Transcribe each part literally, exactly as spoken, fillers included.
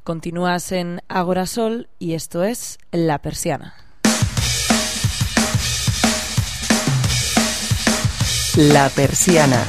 Continúas en Agorasol y esto es La Persiana. La Persiana.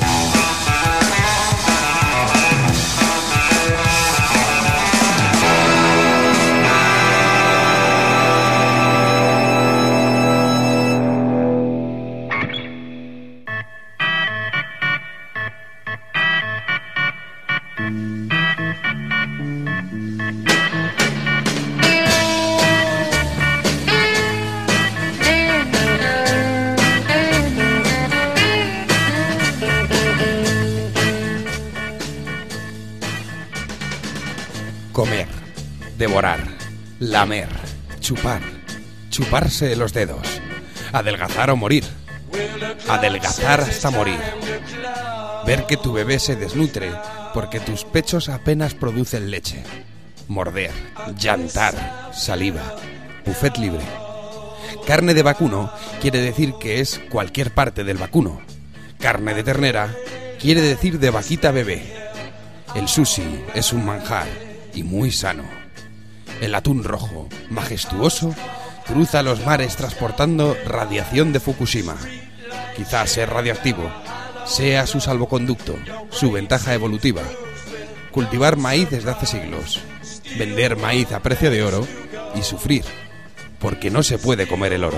Comer, devorar, lamer, chupar, chuparse los dedos, adelgazar o morir, adelgazar hasta morir, ver que tu bebé se desnutre porque tus pechos apenas producen leche, morder, llantar, saliva, buffet libre. Carne de vacuno quiere decir que es cualquier parte del vacuno. Carne de ternera quiere decir de vaquita bebé. El sushi es un manjar y muy sano. El atún rojo, majestuoso, cruza los mares transportando radiación de Fukushima. Quizás ser radioactivo sea su salvoconducto, su ventaja evolutiva. Cultivar maíz desde hace siglos, vender maíz a precio de oro y sufrir, porque no se puede comer el oro.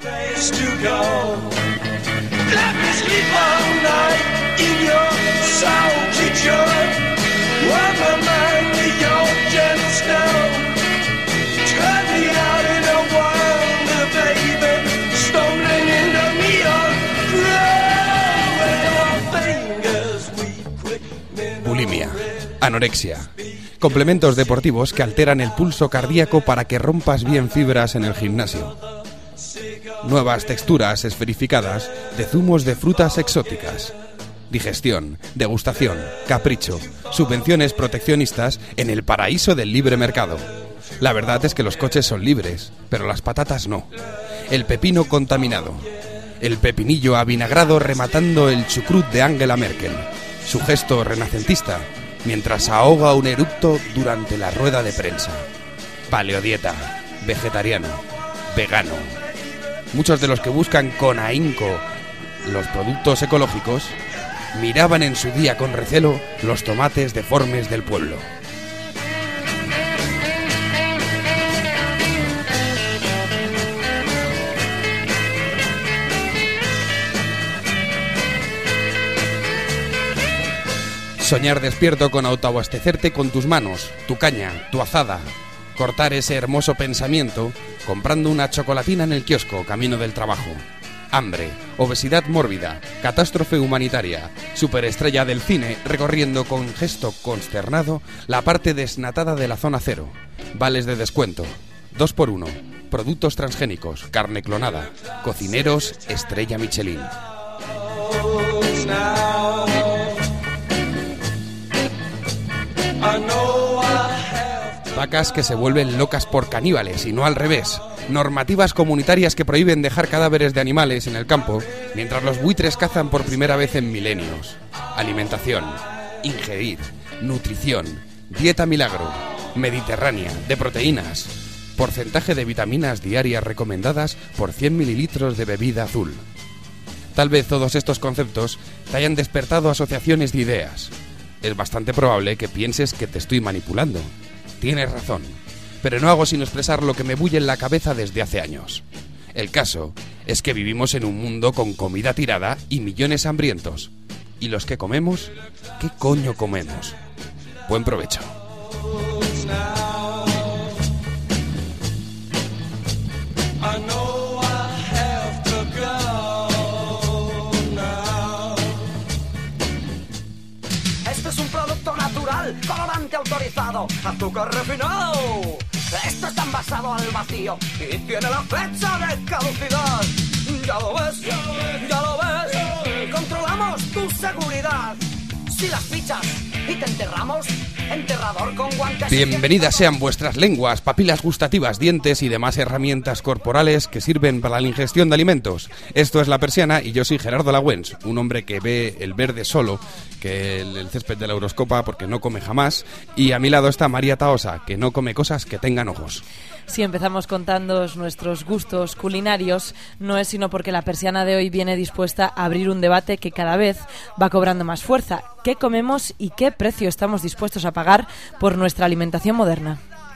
Bulimia, anorexia, complementos deportivos que alteran el pulso cardíaco para que rompas bien fibras en el gimnasio. Nuevas texturas esferificadas de zumos de frutas exóticas. Digestión, degustación, capricho, subvenciones proteccionistas en el paraíso del libre mercado. La verdad es que los coches son libres, pero las patatas no. El pepino contaminado. El pepinillo avinagrado rematando el chucrut de Angela Merkel. Su gesto renacentista, mientras ahoga un eructo durante la rueda de prensa. Paleodieta, vegetariano, vegano. Muchos de los que buscan con ahínco los productos ecológicos miraban en su día con recelo los tomates deformes del pueblo. Soñar despierto con autoabastecerte con tus manos, tu caña, tu azada. Cortar ese hermoso pensamiento comprando una chocolatina en el kiosco camino del trabajo. Hambre, obesidad mórbida, catástrofe humanitaria, superestrella del cine recorriendo con gesto consternado la parte desnatada de la zona cero. Vales de descuento, dos por uno, productos transgénicos, carne clonada, cocineros estrella Michelin. Vacas que se vuelven locas por caníbales y no al revés. Normativas comunitarias que prohíben dejar cadáveres de animales en el campo mientras los buitres cazan por primera vez en milenios. Alimentación, ingerir, nutrición, dieta milagro, mediterránea, de proteínas, porcentaje de vitaminas diarias recomendadas por cien mililitros de bebida azul. Tal vez todos estos conceptos te hayan despertado asociaciones de ideas. Es bastante probable que pienses que te estoy manipulando. Tienes razón, pero no hago sino expresar lo que me bulle en la cabeza desde hace años. El caso es que vivimos en un mundo con comida tirada y millones hambrientos. ¿Y los que comemos? ¿Qué coño comemos? Buen provecho. Colorante autorizado, azúcar refinado. Esto está envasado al vacío y tiene la fecha de caducidad. Ya lo ves, ya lo ves, ya lo ves. Ya lo ves. Controlamos tu seguridad. Si las fichas y te enterramos, enterrador con guantes. Bienvenidas sean vuestras lenguas, papilas gustativas, dientes y demás herramientas corporales que sirven para la ingestión de alimentos. Esto es La Persiana y yo soy Gerardo Lagüens, un hombre que ve el verde solo, que el, el césped de la Euroscopa porque no come jamás, y a mi lado está María Tahosa, que no come cosas que tengan ojos. Si empezamos contando nuestros gustos culinarios, no es sino porque La Persiana de hoy viene dispuesta a abrir un debate que cada vez va cobrando más fuerza. ¿Qué comemos y qué precio estamos dispuestos a pagar por nuestra alimentación moderna?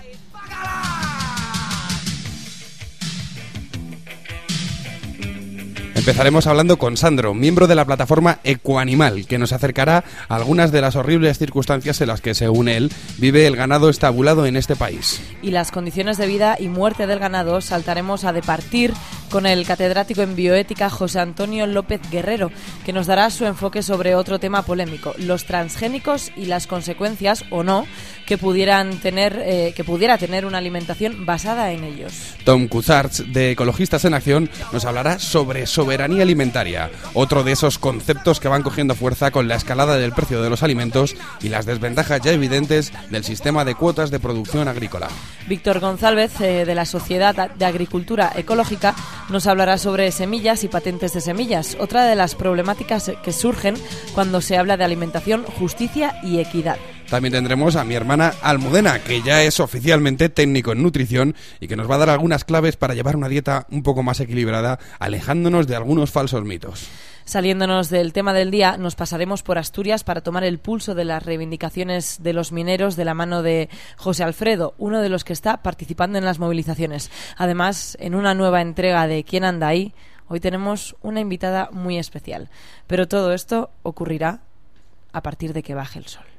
Empezaremos hablando con Sandro, miembro de la plataforma Ecoanimal, que nos acercará a algunas de las horribles circunstancias en las que, según él, vive el ganado estabulado en este país. Y las condiciones de vida y muerte del ganado saltaremos a departir con el catedrático en bioética José Antonio López Guerrero, que nos dará su enfoque sobre otro tema polémico, los transgénicos y las consecuencias, o no, que pudieran tener, eh, que pudiera tener una alimentación basada en ellos. Tom Cuthart, de Ecologistas en Acción, nos hablará sobre soberanía alimentaria, otro de esos conceptos que van cogiendo fuerza con la escalada del precio de los alimentos y las desventajas ya evidentes del sistema de cuotas de producción agrícola. Víctor González, eh, de la Sociedad de Agricultura Ecológica, nos hablará sobre semillas y patentes de semillas, otra de las problemáticas que surgen cuando se habla de alimentación, justicia y equidad. También tendremos a mi hermana Almudena, que ya es oficialmente técnico en nutrición y que nos va a dar algunas claves para llevar una dieta un poco más equilibrada, alejándonos de algunos falsos mitos. Saliéndonos del tema del día, nos pasaremos por Asturias para tomar el pulso de las reivindicaciones de los mineros de la mano de José Alfredo, uno de los que está participando en las movilizaciones. Además, en una nueva entrega de ¿Quién anda ahí?, hoy tenemos una invitada muy especial. Pero todo esto ocurrirá a partir de que baje el sol.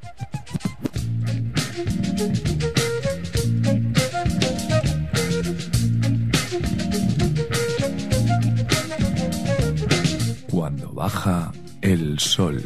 Cuando baja el sol.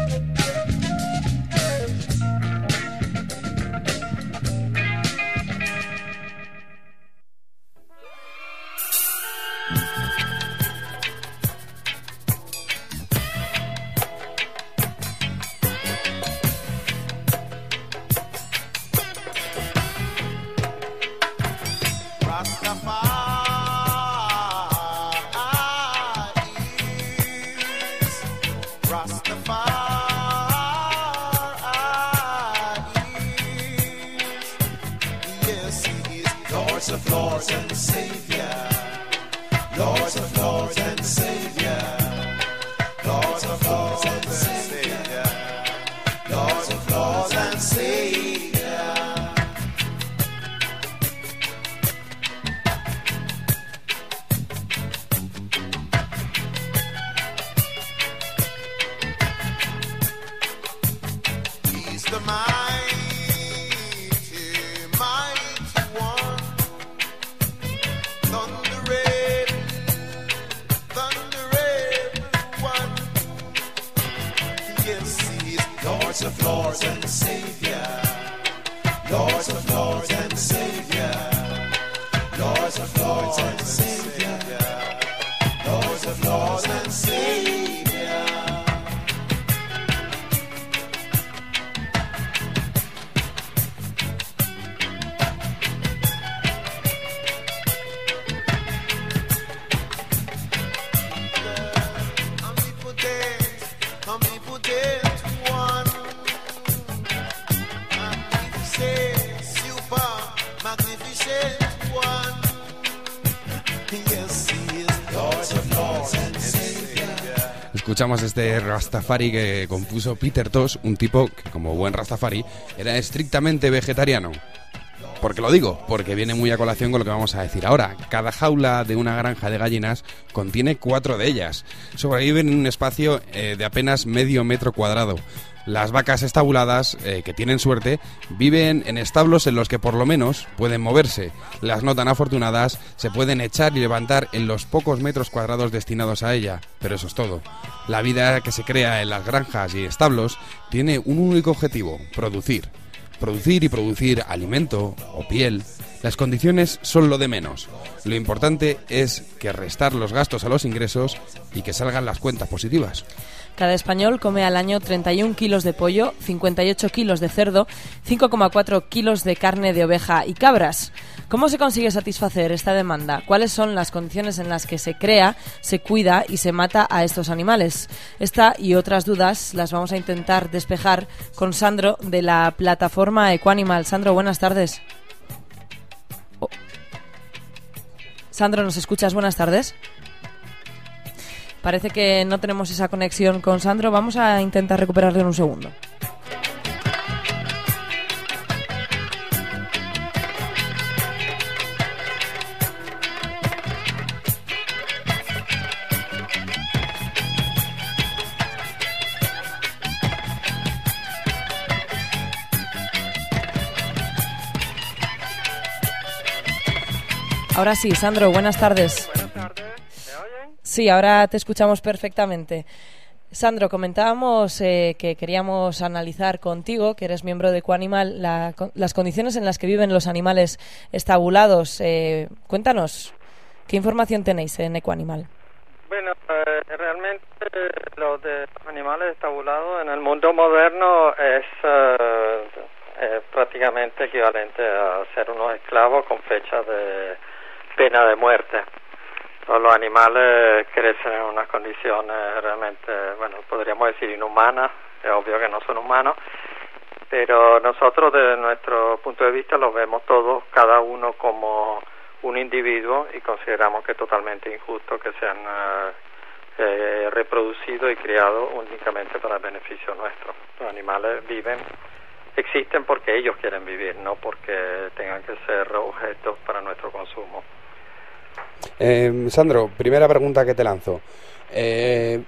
Escuchamos este Rastafari que compuso Peter Tosh, un tipo que, como buen Rastafari, era estrictamente vegetariano. ¿Por qué lo digo? Porque viene muy a colación con lo que vamos a decir ahora. Cada jaula de una granja de gallinas contiene cuatro de ellas. Sobreviven en un espacio eh, de apenas medio metro cuadrado. Las vacas estabuladas, eh, que tienen suerte, viven en establos en los que por lo menos pueden moverse. Las no tan afortunadas se pueden echar y levantar en los pocos metros cuadrados destinados a ella. Pero eso es todo. La vida que se crea en las granjas y establos tiene un único objetivo: producir. Producir y producir alimento o piel. Las condiciones son lo de menos. Lo importante es que restar los gastos a los ingresos y que salgan las cuentas positivas. Cada español come al año treinta y un kilos de pollo, cincuenta y ocho kilos de cerdo, cinco coma cuatro kilos de carne de oveja y cabras. ¿Cómo se consigue satisfacer esta demanda? ¿Cuáles son las condiciones en las que se crea, se cuida y se mata a estos animales? Esta y otras dudas las vamos a intentar despejar con Sandro de la plataforma Equanimal. Sandro, buenas tardes. Oh. Sandro, ¿nos escuchas? Buenas tardes. Parece que no tenemos esa conexión con Sandro. Vamos a intentar recuperarlo en un segundo. Ahora sí, Sandro, buenas tardes. Buenas tardes, ¿me oyen? Sí, ahora te escuchamos perfectamente. Sandro, comentábamos eh, que queríamos analizar contigo, que eres miembro de Equanimal, la, las condiciones en las que viven los animales estabulados. Eh, cuéntanos, ¿qué información tenéis en Equanimal? Bueno, eh, realmente eh, lo de los animales estabulados en el mundo moderno es eh, eh, prácticamente equivalente a ser unos esclavos con fecha de pena de muerte. Los animales crecen en unas condiciones realmente, bueno, podríamos decir inhumanas, es obvio que no son humanos, pero nosotros desde nuestro punto de vista los vemos todos, cada uno como un individuo, y consideramos que es totalmente injusto que sean eh, eh, reproducidos y criados únicamente para el beneficio nuestro. Los animales viven, existen porque ellos quieren vivir, no porque tengan que ser objetos para nuestro consumo. Eh, Sandro, primera pregunta que te lanzo. Eh,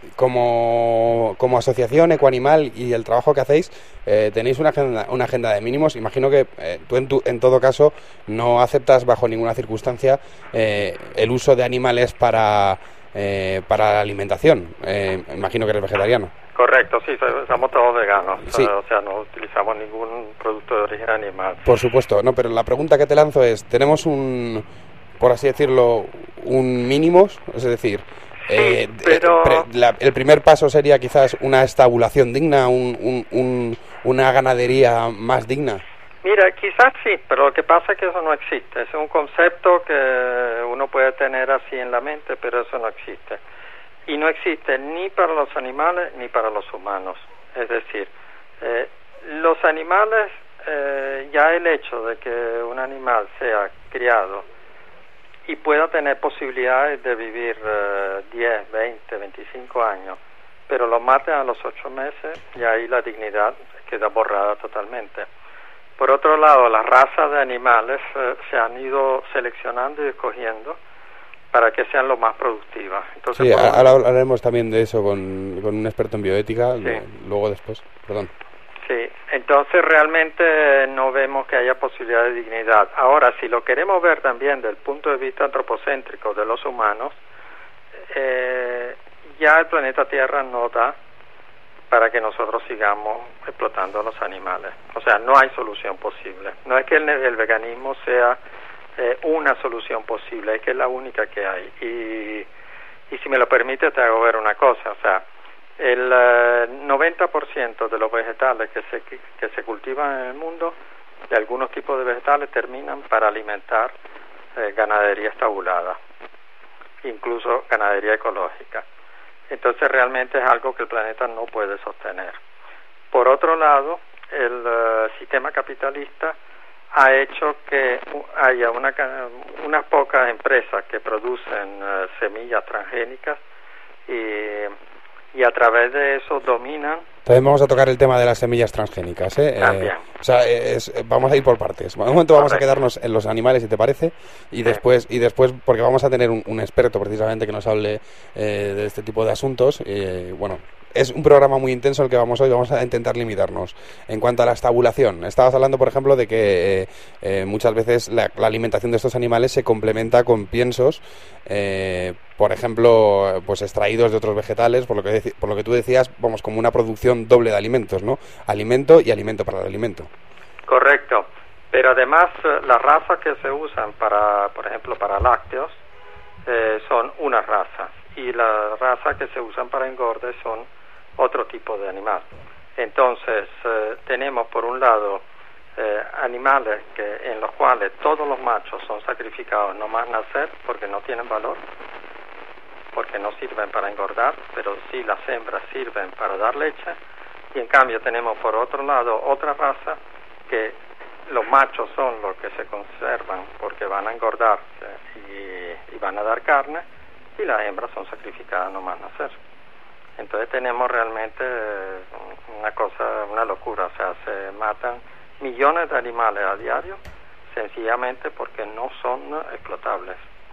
como, como asociación Equanimal y el trabajo que hacéis, eh, tenéis una agenda, una agenda de mínimos. Imagino que eh, tú en, tu, en todo caso no aceptas bajo ninguna circunstancia eh, el uso de animales para, eh, para la alimentación. Eh, imagino que eres vegetariano. Correcto, sí, somos todos veganos, Sí. o sea, no utilizamos ningún producto de origen animal. Por supuesto, no, pero la pregunta que te lanzo es, ¿tenemos un, por así decirlo, un mínimos? Es decir, eh, pero- eh, pre- la- el primer paso sería quizás una estabulación digna, un, un, un- una ganadería más digna. Mira, quizás sí, pero lo que pasa es que eso no existe. Es un concepto que uno puede tener así en la mente, pero eso no existe. Y no existe ni para los animales ni para los humanos. Es decir, eh, los animales, eh, ya el hecho de que un animal sea criado y pueda tener posibilidades de vivir eh, diez, veinte, veinticinco años, pero lo maten a los ocho meses, y ahí la dignidad queda borrada totalmente. Por otro lado, las razas de animales eh, se han ido seleccionando y escogiendo para que sean lo más productivas. Entonces, Sí, por un- ahora hablaremos también de eso con, con un experto en bioética, Sí. lo- luego después, perdón. Sí, entonces realmente no vemos que haya posibilidad de dignidad. Ahora, si lo queremos ver también desde el punto de vista antropocéntrico de los humanos, eh, ya el planeta Tierra no da para que nosotros sigamos explotando a los animales. O sea, no hay solución posible. No es que el, el veganismo sea eh, una solución posible, es que es la única que hay. Y, y si me lo permite, te hago ver una cosa. O sea, el eh, noventa por ciento de los vegetales que se, que se cultivan en el mundo, de algunos tipos de vegetales, terminan para alimentar eh, ganadería estabulada, incluso ganadería ecológica. Entonces realmente es algo que el planeta no puede sostener. Por otro lado, el uh, sistema capitalista ha hecho que uh, haya una, unas pocas empresas que producen uh, semillas transgénicas y, y a través de eso dominan. También vamos a tocar el tema de las semillas transgénicas, ¿eh? También. Eh, o sea, es- vamos a ir por partes. De momento vamos Correcto. a quedarnos en los animales, si te parece, y Sí. después, y después porque vamos a tener un, un experto precisamente que nos hable eh, de este tipo de asuntos. Eh, bueno, es un programa muy intenso el que vamos hoy, vamos a intentar limitarnos. En cuanto a la estabulación, estabas hablando, por ejemplo, de que eh, eh, muchas veces la, la alimentación de estos animales se complementa con piensos, eh, por ejemplo, pues extraídos de otros vegetales, por lo que deci- por lo que tú decías, vamos, como una producción doble de alimentos, ¿no? Alimento y alimento para el alimento. Correcto. Pero además eh, las razas que se usan para, por ejemplo, para lácteos, eh, son unas razas. y las razas que se usan para engorde son otro tipo de animal. Entonces, eh, tenemos por un lado eh, animales que en los cuales todos los machos son sacrificados nomás nacer porque no tienen valor, porque no sirven para engordar, pero sí las hembras sirven para dar leche, y en cambio tenemos por otro lado otra raza que los machos son los que se conservan porque van a engordar y, y van a dar carne, y las hembras son sacrificadas nomás nacer. Entonces tenemos realmente una cosa, una locura, o sea, se matan millones de animales a diario sencillamente porque no son explotables.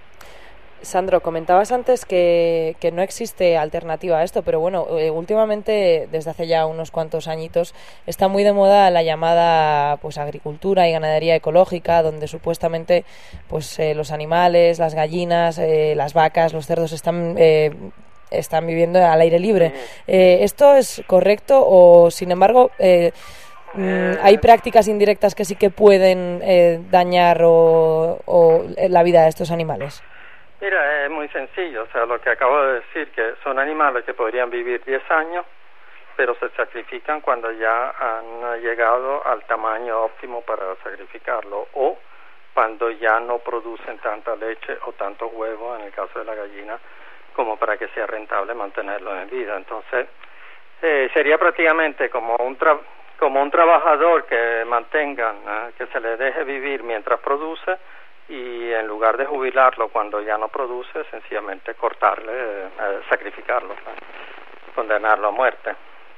Sandro, comentabas antes que, que no existe alternativa a esto, pero bueno, eh, últimamente, desde hace ya unos cuantos añitos, está muy de moda la llamada pues agricultura y ganadería ecológica, donde supuestamente pues eh, los animales, las gallinas, eh, las vacas, los cerdos están eh, están viviendo al aire libre. Eh, ¿Esto es correcto o, sin embargo, eh, mm, hay prácticas indirectas que sí que pueden eh, dañar o, o la vida de estos animales? Mira, es muy sencillo, o sea, lo que acabo de decir, que son animales que podrían vivir diez años, pero se sacrifican cuando ya han llegado al tamaño óptimo para sacrificarlo, o cuando ya no producen tanta leche o tantos huevos, en el caso de la gallina, como para que sea rentable mantenerlo en vida. Entonces, eh, sería prácticamente como un tra como un trabajador que mantengan, ¿eh? que se le deje vivir mientras produce, y en lugar de jubilarlo cuando ya no produce, sencillamente cortarle, eh, sacrificarlo, ¿eh? condenarlo a muerte.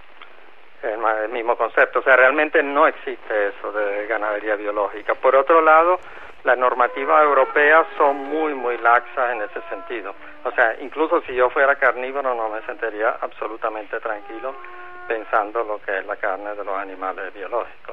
El, el mismo concepto, o sea, realmente no existe eso de ganadería biológica. Por otro lado, las normativas europeas son muy, muy laxas en ese sentido. O sea, incluso si yo fuera carnívoro no me sentiría absolutamente tranquilo pensando lo que es la carne de los animales biológicos.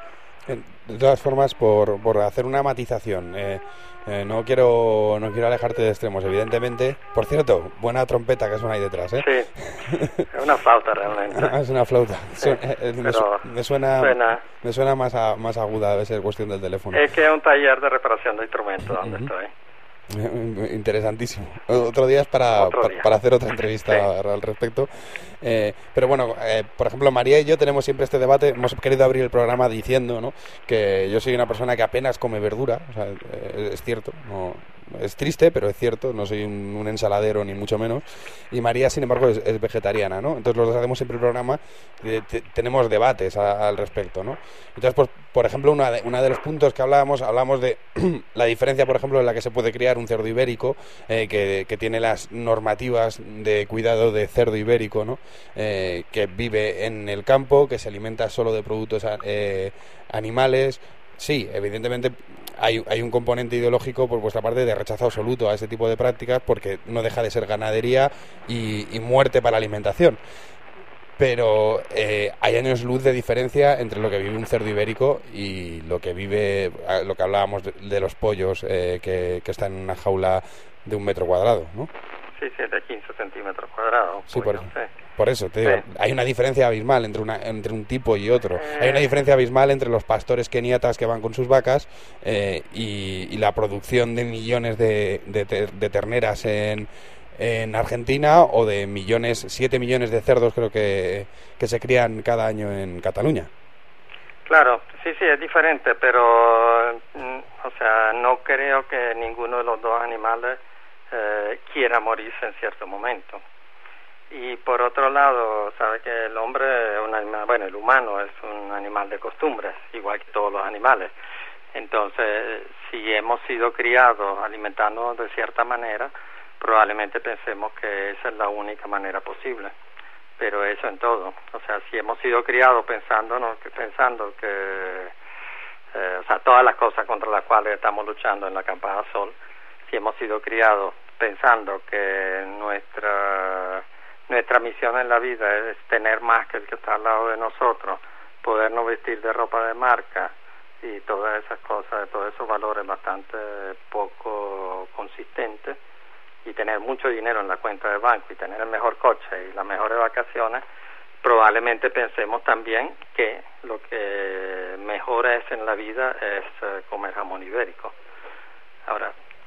De todas formas, por, por hacer una matización, eh, eh, no quiero no quiero alejarte de extremos, evidentemente. Por cierto, buena trompeta que suena ahí detrás, ¿eh? Sí, es una flauta realmente. Es una flauta. Sí, Su, eh, me, pero me suena, suena me suena más, a, más aguda, debe ser cuestión del teléfono. Es que es un taller de reparación de instrumentos donde Uh-huh. estoy. Interesantísimo. Otro día es para, Otro día. para, para hacer otra entrevista Sí. al respecto. Eh, pero bueno, eh, por ejemplo, María y yo tenemos siempre este debate. Hemos querido abrir el programa diciendo, ¿no?, que yo soy una persona que apenas come verdura. O sea, eh, es cierto, no, es triste, pero es cierto. No soy un, un ensaladero ni mucho menos. Y María, sin embargo, es, es vegetariana, ¿no? Entonces los dos hacemos siempre el programa. Eh, te, tenemos debates a, al respecto, ¿no? Entonces, pues, por ejemplo, una de, una de los puntos que hablábamos, hablamos de la diferencia, por ejemplo, en la que se puede criar un cerdo ibérico, eh, que, que tiene las normativas de cuidado de cerdo ibérico, ¿no? Eh, que vive en el campo, que se alimenta solo de productos eh, animales. Sí, evidentemente hay, hay un componente ideológico por vuestra parte de rechazo absoluto a ese tipo de prácticas, porque no deja de ser ganadería y, y muerte para la alimentación. Pero eh, hay años luz de diferencia entre lo que vive un cerdo ibérico y lo que vive, lo que hablábamos de, de los pollos eh, que, que están en una jaula de un metro cuadrado, ¿no? Sí, sí, de quince centímetros cuadrados. Sí, pollo, por, sí. por eso te digo, Sí. hay una diferencia abismal entre una entre un tipo y otro. Hay una diferencia abismal entre los pastores keniatas que van con sus vacas eh, y, y la producción de millones de, de, ter, de terneras en, en Argentina, o de millones, siete millones de cerdos creo que, que se crían cada año en Cataluña. Claro, sí, sí, es diferente, pero, mm, o sea, no creo que ninguno de los dos animales eh, quiera morirse en cierto momento. Y por otro lado, sabe que el hombre es un animal, bueno, el humano es un animal de costumbres, igual que todos los animales. Entonces, si hemos sido criados alimentándonos de cierta manera, probablemente pensemos que esa es la única manera posible. Pero eso en todo. O sea, si hemos sido criados pensándonos, que, pensando que, eh, o sea, todas las cosas contra las cuales estamos luchando en la Campada Sol, si hemos sido criados pensando que nuestra nuestra misión en la vida es tener más que el que está al lado de nosotros, podernos vestir de ropa de marca y todas esas cosas, todos esos valores bastante poco consistentes, y tener mucho dinero en la cuenta de banco y tener el mejor coche y las mejores vacaciones, probablemente pensemos también que lo que mejor es en la vida es uh, comer jamón ibérico. Ahora,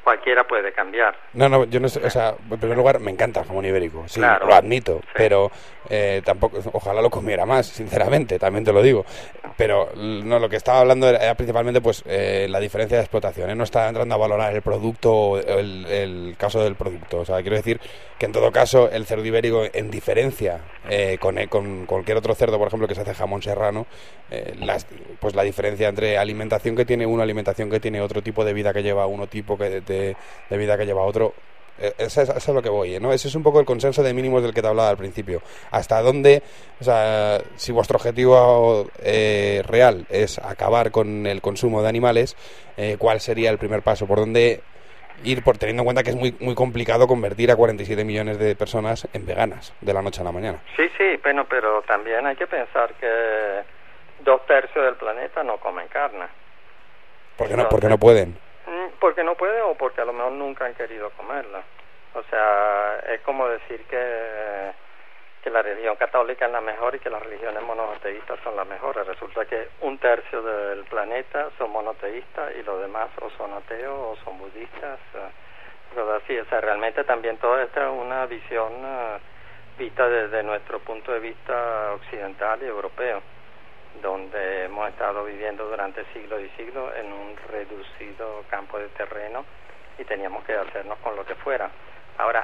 cualquiera puede cambiar. No, no, yo no sé, o sea, en primer lugar, me encanta el jamón ibérico, sí, claro, lo admito, sí. pero eh, tampoco, ojalá lo comiera más, sinceramente, también te lo digo. Pero no, lo que estaba hablando era, era principalmente pues eh, la diferencia de explotación, ¿eh? No está entrando a valorar el producto o el, el caso del producto. O sea, quiero decir que en todo caso el cerdo ibérico, en diferencia eh, con, eh, con cualquier otro cerdo, por ejemplo, que se hace jamón serrano, eh, las, pues la diferencia entre alimentación que tiene uno, alimentación que tiene otro, tipo de vida que lleva uno, tipo que de, de vida que lleva otro. Eso es, eso es lo que voy, ¿no? Ese es un poco el consenso de mínimos del que te hablaba al principio. Hasta dónde, o sea, si vuestro objetivo eh, real es acabar con el consumo de animales, eh, ¿cuál sería el primer paso? ¿Por dónde ir? Por teniendo en cuenta que es muy muy complicado convertir a cuarenta y siete millones de personas en veganas de la noche a la mañana. Sí, sí, bueno, pero también hay que pensar que dos tercios del planeta no comen carne. ¿Por qué no, porque no pueden? Porque no pueden o porque a lo mejor nunca han querido comerla. O sea, es como decir que, que la religión católica es la mejor y que las religiones monoteístas son las mejores. Resulta que un tercio del planeta son monoteístas y los demás o son ateos o son budistas. Pero así, o sea, realmente también toda esta es una visión uh, vista desde nuestro punto de vista occidental y europeo, donde hemos estado viviendo durante siglos y siglos en un reducido campo de terreno y teníamos que hacernos con lo que fuera. Ahora,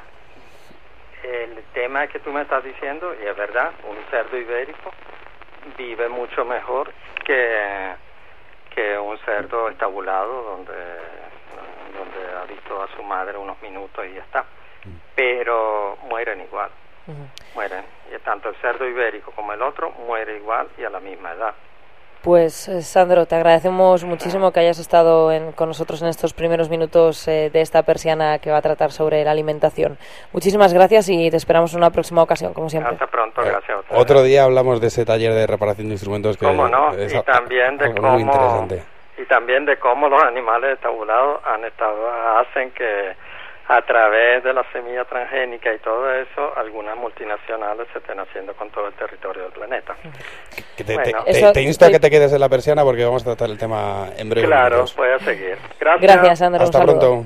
el tema que tú me estás diciendo, y es verdad, un cerdo ibérico vive mucho mejor que, que un cerdo estabulado donde, donde ha visto a su madre unos minutos y ya está. Pero mueren igual. Uh-huh. Mueren, y tanto el cerdo ibérico como el otro muere igual y a la misma edad. Pues eh, Sandro, te agradecemos muchísimo que hayas estado en, con nosotros en estos primeros minutos eh, de esta persiana que va a tratar sobre la alimentación. Muchísimas gracias y te esperamos en una próxima ocasión, como siempre. Hasta pronto, gracias a ustedes. Otro día hablamos de ese taller de reparación de instrumentos que ¿Cómo no? es y también de cómo, muy interesante. Y también de cómo los animales estabulados han estado, hacen que a través de la semilla transgénica y todo eso, algunas multinacionales se estén haciendo con todo el territorio del planeta. Que te, bueno, te, te, te insto a que te quedes en la persiana porque vamos a tratar el tema en breve. Claro, minutos. voy a seguir. Gracias. Gracias, Sandro. Hasta pronto.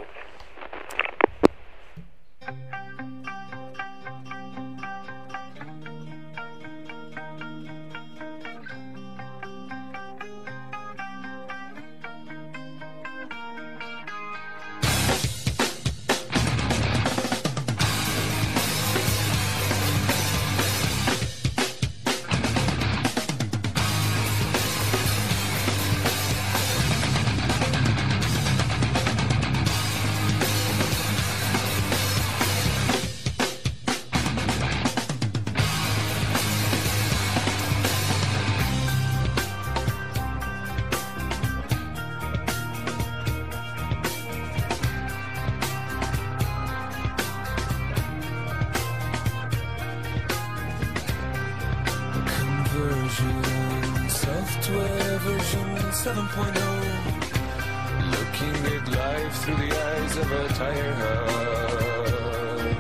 seven point oh, looking at life through the eyes of a tire hub.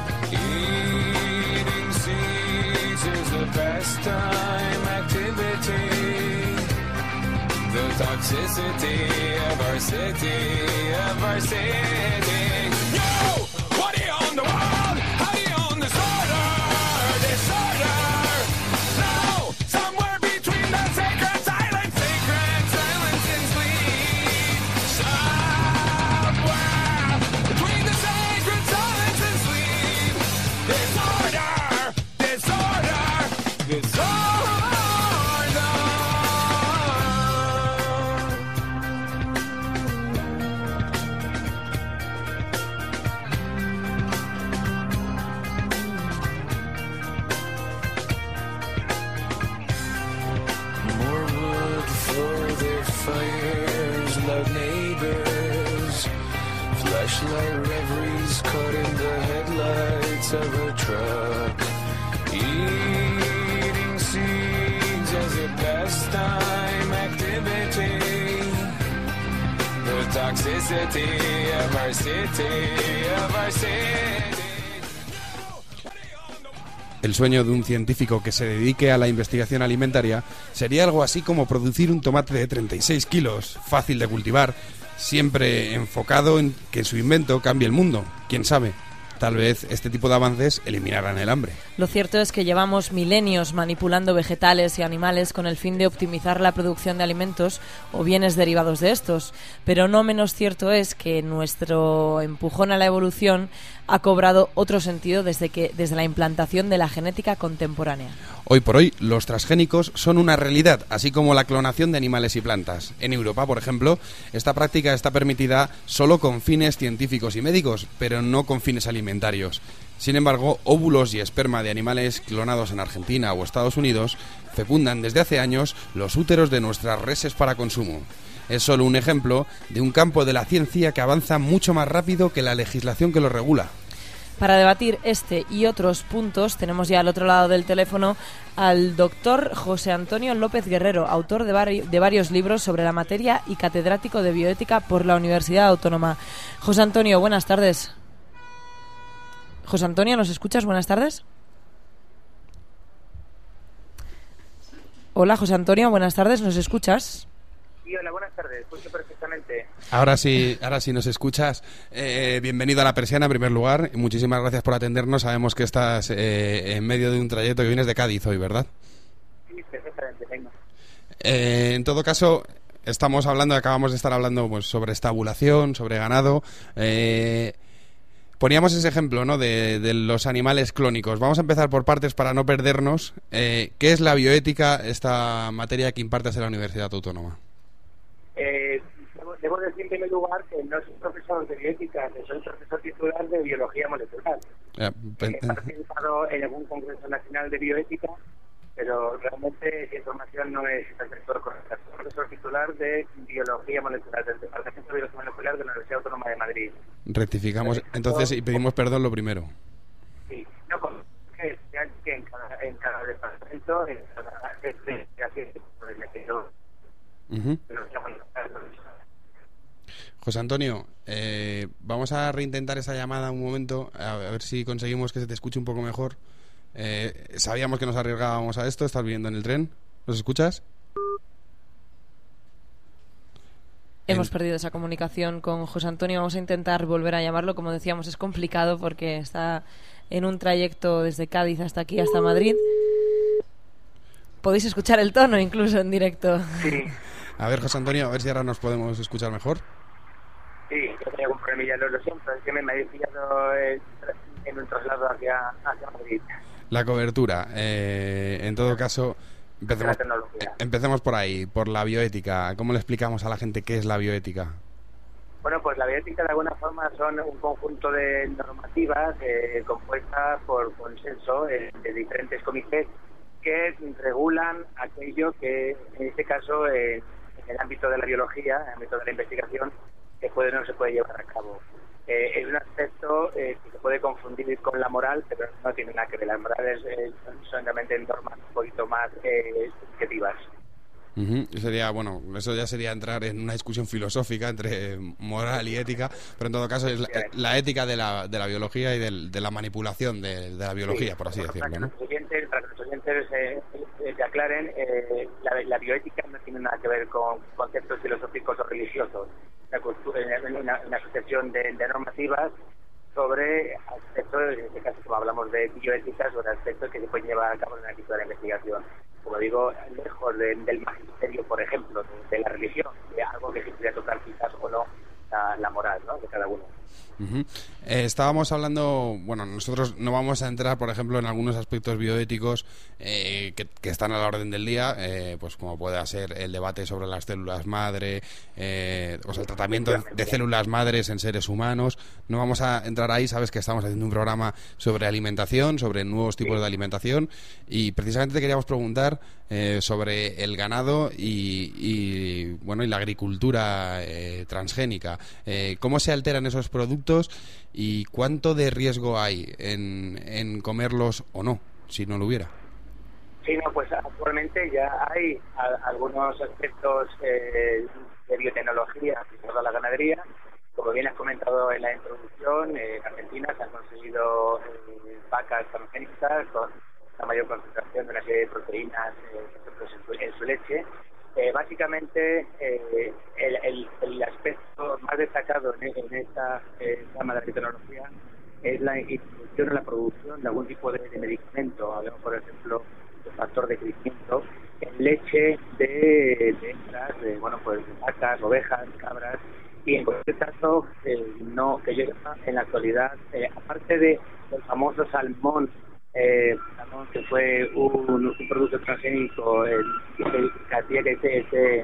Eating seeds is a pastime activity. The toxicity of our city, of our city. Yo, what do you own the world? How do you own disorder? Disorder. No, somewhere between the sacred silence, sacred silence and sleep. Somewhere between the sacred silence and sleep. Disorder, disorder, disorder. Flashlight reveries caught in the headlights of a truck. Eating seeds as a pastime activity. The toxicity of our city, of our city. El sueño de un científico que se dedique a la investigación alimentaria sería algo así como producir un tomate de treinta y seis kilos, fácil de cultivar, siempre enfocado en que su invento cambie el mundo. ¿Quién sabe? Tal vez este tipo de avances eliminarán el hambre. Lo cierto es que llevamos milenios manipulando vegetales y animales con el fin de optimizar la producción de alimentos o bienes derivados de estos, pero no menos cierto es que nuestro empujón a la evolución ha cobrado otro sentido desde que desde la implantación de la genética contemporánea. Hoy por hoy, los transgénicos son una realidad, así como la clonación de animales y plantas. En Europa, por ejemplo, esta práctica está permitida solo con fines científicos y médicos, pero no con fines alimentarios. Sin embargo, óvulos y esperma de animales clonados en Argentina o Estados Unidos fecundan desde hace años los úteros de nuestras reses para consumo. Es solo un ejemplo de un campo de la ciencia que avanza mucho más rápido que la legislación que lo regula. Para debatir este y otros puntos tenemos ya al otro lado del teléfono al doctor José Antonio López Guerrero, autor de, vari- de varios libros sobre la materia y catedrático de bioética por la Universidad Autónoma. José Antonio, buenas tardes. José Antonio, ¿nos escuchas? Buenas tardes. Hola, José Antonio, buenas tardes, ¿nos escuchas? Sí, hola, buenas tardes, escucho perfectamente. Ahora sí, ahora sí nos escuchas. Eh, bienvenido a La Persiana, en primer lugar. Muchísimas gracias por atendernos. Sabemos que estás eh, en medio de un trayecto que vienes de Cádiz hoy, ¿verdad? Sí, perfectamente, venga. Eh, en todo caso, estamos hablando, acabamos de estar hablando pues, sobre estabulación, sobre ganado. Eh, poníamos ese ejemplo, ¿no?, de, de los animales clónicos. Vamos a empezar por partes para no perdernos. Eh, ¿Qué es la bioética, esta materia que impartes en la Universidad Autónoma? Eh, debo, debo decir en primer lugar que no soy profesor de bioética, soy profesor titular de biología molecular. Eh, He participado en algún congreso nacional de bioética, pero realmente esa información no es el sector correcto. Soy profesor titular de biología molecular, del Departamento de Biología Molecular de la Universidad Autónoma de Madrid. Rectificamos entonces y pedimos perdón lo primero. Sí, no, pues, que, que en, cada, en cada departamento, en cada investigación, pues, me quedo. Uh-huh. José Antonio, eh, vamos a reintentar esa llamada un momento, a ver si conseguimos que se te escuche un poco mejor. Eh, sabíamos que nos arriesgábamos a esto. ¿Estás viviendo en el tren? ¿Nos escuchas? Hemos en... perdido esa comunicación con José Antonio. Vamos a intentar volver a llamarlo. Como decíamos, es complicado porque está en un trayecto desde Cádiz hasta aquí, hasta Madrid. Podéis escuchar el tono incluso en directo. Sí. A ver, José Antonio, a ver si ahora nos podemos escuchar mejor. Sí, yo tenía algún problemilla, lo, lo siento, es que me, me he pillado en, en un traslado hacia, hacia Madrid. La cobertura, eh, en todo caso, empecemos, empecemos por ahí, por la bioética. ¿Cómo le explicamos a la gente qué es la bioética? Bueno, pues la bioética de alguna forma son un conjunto de normativas eh, compuestas por consenso eh, de diferentes comités que regulan aquello que, en este caso, eh, en el ámbito de la biología, en el ámbito de la investigación, se puede o no se puede llevar a cabo. Eh, es un aspecto eh, que se puede confundir con la moral, pero no tiene nada que ver. Las morales eh, son solamente normas un poquito más eh, subjetivas. Uh-huh. Sería, bueno, eso ya sería entrar en una discusión filosófica entre moral y ética, pero en todo caso es la, la ética de la, de la biología y del, de la manipulación de, de la biología, sí, por así decirlo, para ¿no? Que los oyentes, para que los oyentes eh, eh, se aclaren, eh, la, la bioética no tiene nada que ver con conceptos filosóficos o religiosos. Una, una, una sucesión de, de normativas sobre aspectos, en este caso como hablamos de bioética, sobre aspectos que se pueden llevar a cabo en el ámbito de la investigación. Como digo, lejos de, del magisterio, por ejemplo, de, de la religión, de algo que se podría tocar quizás o no la, la moral, ¿no?, de cada uno. Uh-huh. Eh, estábamos hablando, bueno, nosotros no vamos a entrar, por ejemplo, en algunos aspectos bioéticos eh, que, que están a la orden del día, eh, pues como puede ser el debate sobre las células madre, eh, o sea, el tratamiento de, de células madres en seres humanos. No vamos a entrar ahí. Sabes que estamos haciendo un programa sobre alimentación, sobre nuevos tipos sí. de alimentación, y precisamente te queríamos preguntar eh, sobre el ganado y, y bueno y la agricultura eh, transgénica. Eh, ¿Cómo se alteran esos productos y cuánto de riesgo hay en, en comerlos o no, si no lo hubiera? Sí, no, pues actualmente ya hay a, algunos aspectos eh, de biotecnología asociados a la ganadería. Como bien has comentado en la introducción, eh, en Argentina se han conseguido eh, vacas transgénicas con la mayor concentración de una serie de proteínas eh, en, su, en su leche. Eh, básicamente, eh, el, el, el aspecto basado en, en esta eh, rama de la biotecnología es la introducción o la producción de algún tipo de, de medicamento. Hablamos, por ejemplo, de factor de crecimiento en leche de, de hembras, de, bueno, pues de vacas, ovejas, cabras, y en cualquier caso, eh, no, que yo sepa, en la actualidad, eh, aparte de del famoso salmón, eh, salmón que fue un, un producto transgénico eh, que, que hacía que ese, ese,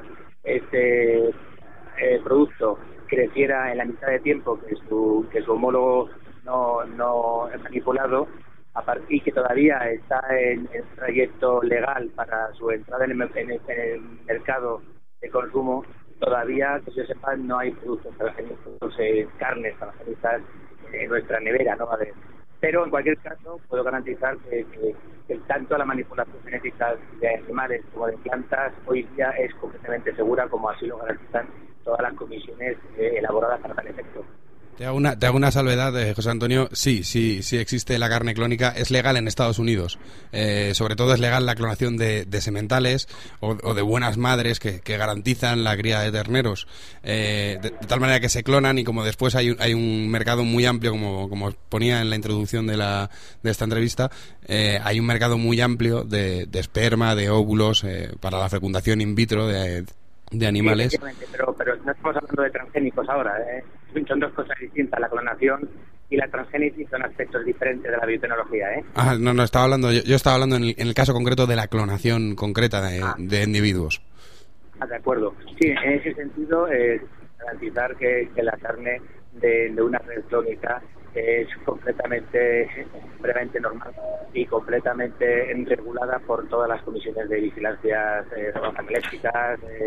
ese eh, producto creciera en la mitad de tiempo que su, que su homólogo no, no manipulado, a partir que todavía está en el trayecto legal para su entrada en el, en el, en el mercado de consumo, todavía, que yo sepa, no hay productos transgénicos, eh, carnes transgénicas en nuestra nevera, ¿no? A ver. Pero en cualquier caso puedo garantizar que, que, que tanto la manipulación genética de animales como de plantas hoy día es completamente segura, como así lo garantizan todas las comisiones eh, elaboradas para tal efecto. Te hago una, te hago una salvedad, eh, José Antonio. Sí, sí, sí existe la carne clónica. Es legal en Estados Unidos. Eh, sobre todo es legal la clonación de, de sementales o, o de buenas madres que, que garantizan la cría de terneros. Eh, de, de tal manera que se clonan y como después hay un, hay un mercado muy amplio, como, como ponía en la introducción de, la, de esta entrevista, eh, hay un mercado muy amplio de, de esperma, de óvulos, eh, para la fecundación in vitro de, de animales. Sí, pero, pero no estamos hablando de transgénicos ahora, ¿eh? Son dos cosas distintas, la clonación y la transgénesis son aspectos diferentes de la biotecnología, ¿eh? Ah, no, no, estaba hablando, yo, yo estaba hablando en el, en el caso concreto de la clonación concreta de, ah. de individuos. Ah, de acuerdo. Sí, en ese sentido, eh, garantizar que, que la carne de, de una red clónica es completamente, completamente normal y completamente regulada por todas las comisiones de vigilancia eh, organolépticas, eh,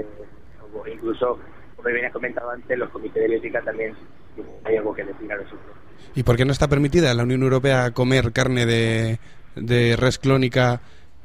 o incluso, como bien he comentado antes, los comités de bioética también hay algo que decir al respecto. ¿Y por qué no está permitida en la Unión Europea comer carne de, de res clónica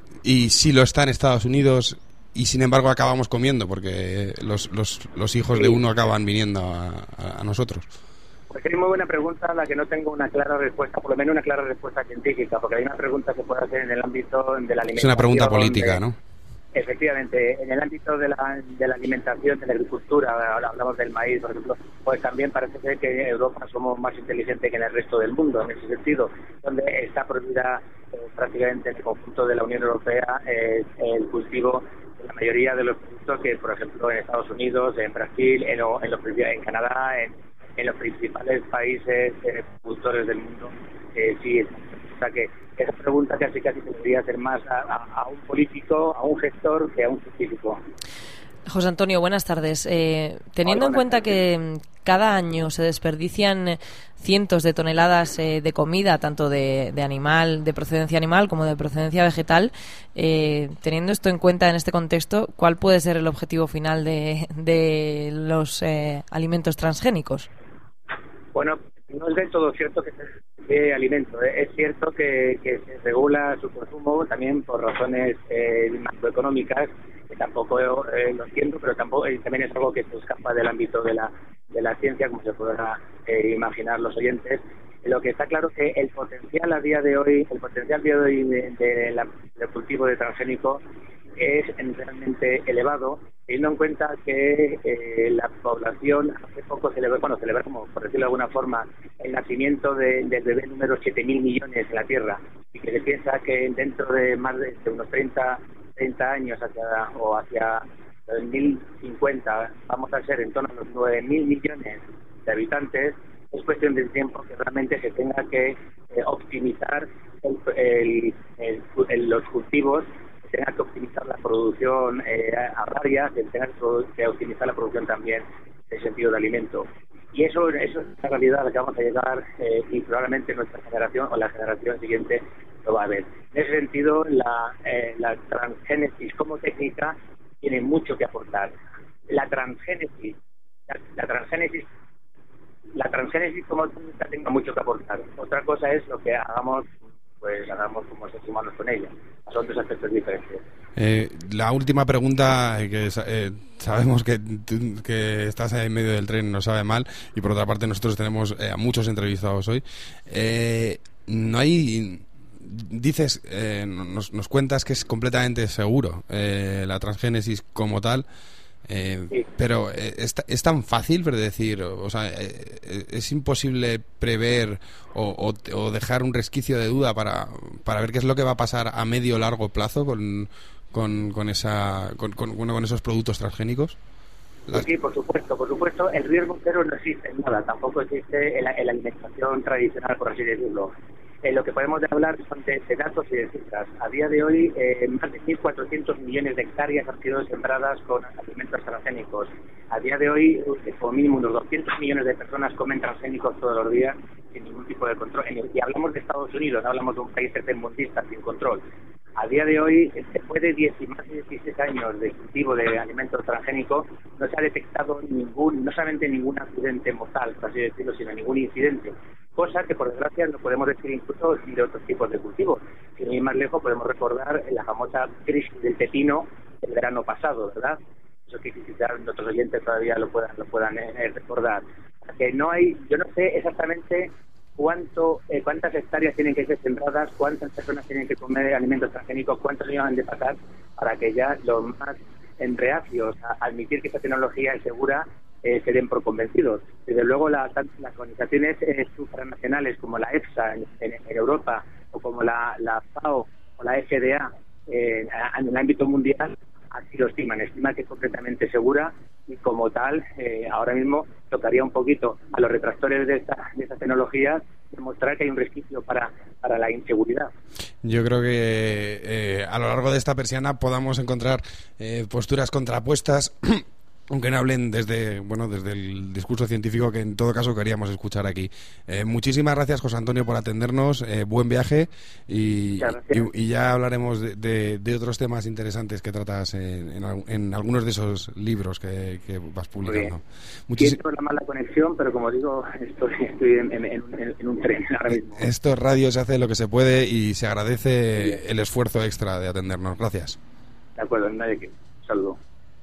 y sí lo está en Estados Unidos y sin embargo acabamos comiendo porque los, los, los hijos sí. de uno acaban viniendo a, a, a nosotros? Pues es muy buena pregunta a la que no tengo una clara respuesta, por lo menos una clara respuesta científica, porque hay una pregunta que puede hacer en el ámbito de la alimentación. Es una pregunta política, donde, ¿no? Efectivamente, en el ámbito de la, de la alimentación, de la agricultura, ahora hablamos del maíz, por ejemplo, pues también parece ser que en Europa somos más inteligentes que en el resto del mundo, en ese sentido, donde está prohibida eh, prácticamente en el conjunto de la Unión Europea eh, el cultivo de la mayoría de los productos que, por ejemplo, en Estados Unidos, en Brasil, en, en, los, en Canadá, en, en los principales países eh, productores del mundo, eh, sí, o sea que esa pregunta casi casi se debería hacer más a, a, a un político, a un gestor, que a un científico. José Antonio, buenas tardes. Eh, teniendo Hola, buenas en cuenta tardes. que cada año se desperdician cientos de toneladas eh, de comida, tanto de, de animal, de procedencia animal como de procedencia vegetal, eh, teniendo esto en cuenta en este contexto, ¿cuál puede ser el objetivo final de, de los eh, alimentos transgénicos? Bueno, no es del todo cierto que se de alimento. Es cierto que, que se regula su consumo también por razones eh, macroeconómicas, que tampoco eh, lo entiendo, pero tampoco eh, también es algo que se escapa del ámbito de la de la ciencia, como se podrá eh, imaginar los oyentes. Lo que está claro es que el potencial a día de hoy, el potencial a día de hoy de, de la, del cultivo de transgénico es realmente elevado, teniendo en cuenta que eh, la población hace poco celebró, bueno, celebramos, por decirlo de alguna forma, el nacimiento de, del bebé número siete mil millones en la Tierra, y que se piensa que dentro de más de, de unos treinta años hacia, o hacia dos mil cincuenta vamos a ser en torno a los nueve mil millones de habitantes. Es cuestión de tiempo que realmente se tenga que eh, optimizar el, el, el, el, los cultivos, se tenga que optimizar la producción eh, agraria, se tenga que optimizar la producción también en el sentido de alimento. Y eso, eso es la realidad a la que vamos a llegar eh, y probablemente nuestra generación o la generación siguiente lo va a ver. En ese sentido, la, eh, la transgénesis como técnica tiene mucho que aportar. La transgénesis, la, la transgénesis La transgénesis como técnica tenga mucho que aportar. Otra cosa es lo que hagamos, pues hagamos como seres humanos con ella. Son dos aspectos diferentes. Eh, la última pregunta, que eh, sabemos que, que estás en medio del tren, nos sabe mal, y por otra parte nosotros tenemos eh, a muchos entrevistados hoy. Eh, no hay... Dices, eh, nos, nos cuentas que es completamente seguro eh, la transgénesis como tal. Eh, Sí. Pero eh, ¿es, es tan fácil predecir? O sea, eh, ¿es imposible prever o, o, o dejar un resquicio de duda para, para ver qué es lo que va a pasar a medio o largo plazo con, con, con, esa, con, con, bueno, con esos productos transgénicos? Las... Sí, por supuesto, por supuesto. El riesgo cero no existe en nada, tampoco existe en la, en la alimentación tradicional, por así decirlo. Eh, lo que podemos hablar son de, de datos y de cifras. A día de hoy, eh, más de mil cuatrocientos millones de hectáreas han sido sembradas con alimentos transgénicos. A día de hoy, eh, como mínimo, unos doscientos millones de personas comen transgénicos todos los días sin ningún tipo de control. Y hablamos de Estados Unidos, no hablamos de un país tercermundista sin control. A día de hoy, después de diez y más de dieciséis años de cultivo de alimentos transgénicos, no se ha detectado ningún, no solamente ningún accidente mortal, por así decirlo, sino ningún incidente. Cosa que, por desgracia, no podemos decir incluso de otros tipos de cultivos. Sin ir más lejos, podemos recordar la famosa crisis del pepino del verano pasado, ¿verdad? Eso que quizás nuestros oyentes todavía lo puedan, lo puedan eh, recordar. Que no hay, yo no sé exactamente cuánto, eh, cuántas hectáreas tienen que ser sembradas, cuántas personas tienen que comer alimentos transgénicos, cuántos años han de pasar para que ya los más en reacios a admitir que esta tecnología es segura eh, se den por convencidos. Desde luego la, las organizaciones eh, supranacionales como la EFSA en, en, en Europa o como la, la FAO o la F D A eh, en el ámbito mundial así lo estiman, estiman que es completamente segura y como tal eh, ahora mismo tocaría un poquito a los retractores de esta, de esta tecnología demostrar que hay un resquicio para, para la inseguridad. Yo creo que eh, a lo largo de esta persiana podamos encontrar eh, posturas contrapuestas aunque no hablen desde bueno desde el discurso científico que en todo caso queríamos escuchar aquí. Eh, muchísimas gracias, José Antonio, por atendernos, eh, buen viaje y, y, y ya hablaremos de, de, de otros temas interesantes que tratas en, en, en algunos de esos libros que, que vas publicando. Muchis... Siento la mala conexión, pero como digo, estoy, estoy en, en, en, en un tren ahora mismo. Esto es radio, se hace lo que se puede y se agradece el esfuerzo extra de atendernos. Gracias. De acuerdo, nadie que. Un saludo.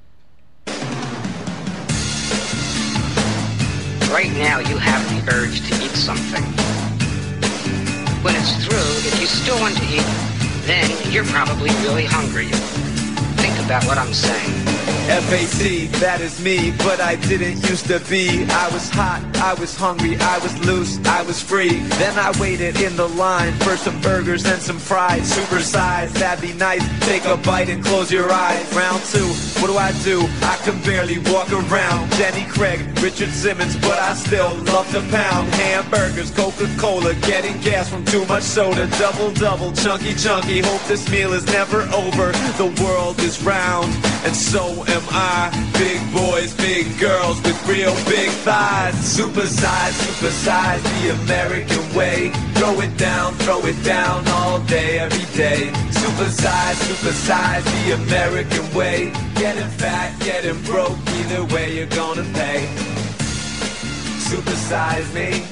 Right now you have the urge to eat something. When it's through, if you still want to eat, then you're probably really hungry. Think about what I'm saying. F A C, that is me, but I didn't used to be. I was hot, I was hungry, I was loose, I was free. Then I waited in the line for some burgers and some fries. Supersize, that'd be nice. Take a bite and close your eyes. Round two, what do I do? I can barely walk around. Jenny Craig, Richard Simmons, but I still love to pound. Hamburgers, Coca-Cola, getting gas from too much soda. Double, double, chunky, chunky. Hope this meal is never over. The world is round, and so am I. Big boys, big girls with real big thighs. Supersize, supersize the American way. Throw it down, throw it down all day, every day. Supersize, supersize the American way. Getting fat, getting broke, either way you're gonna pay. Supersize me.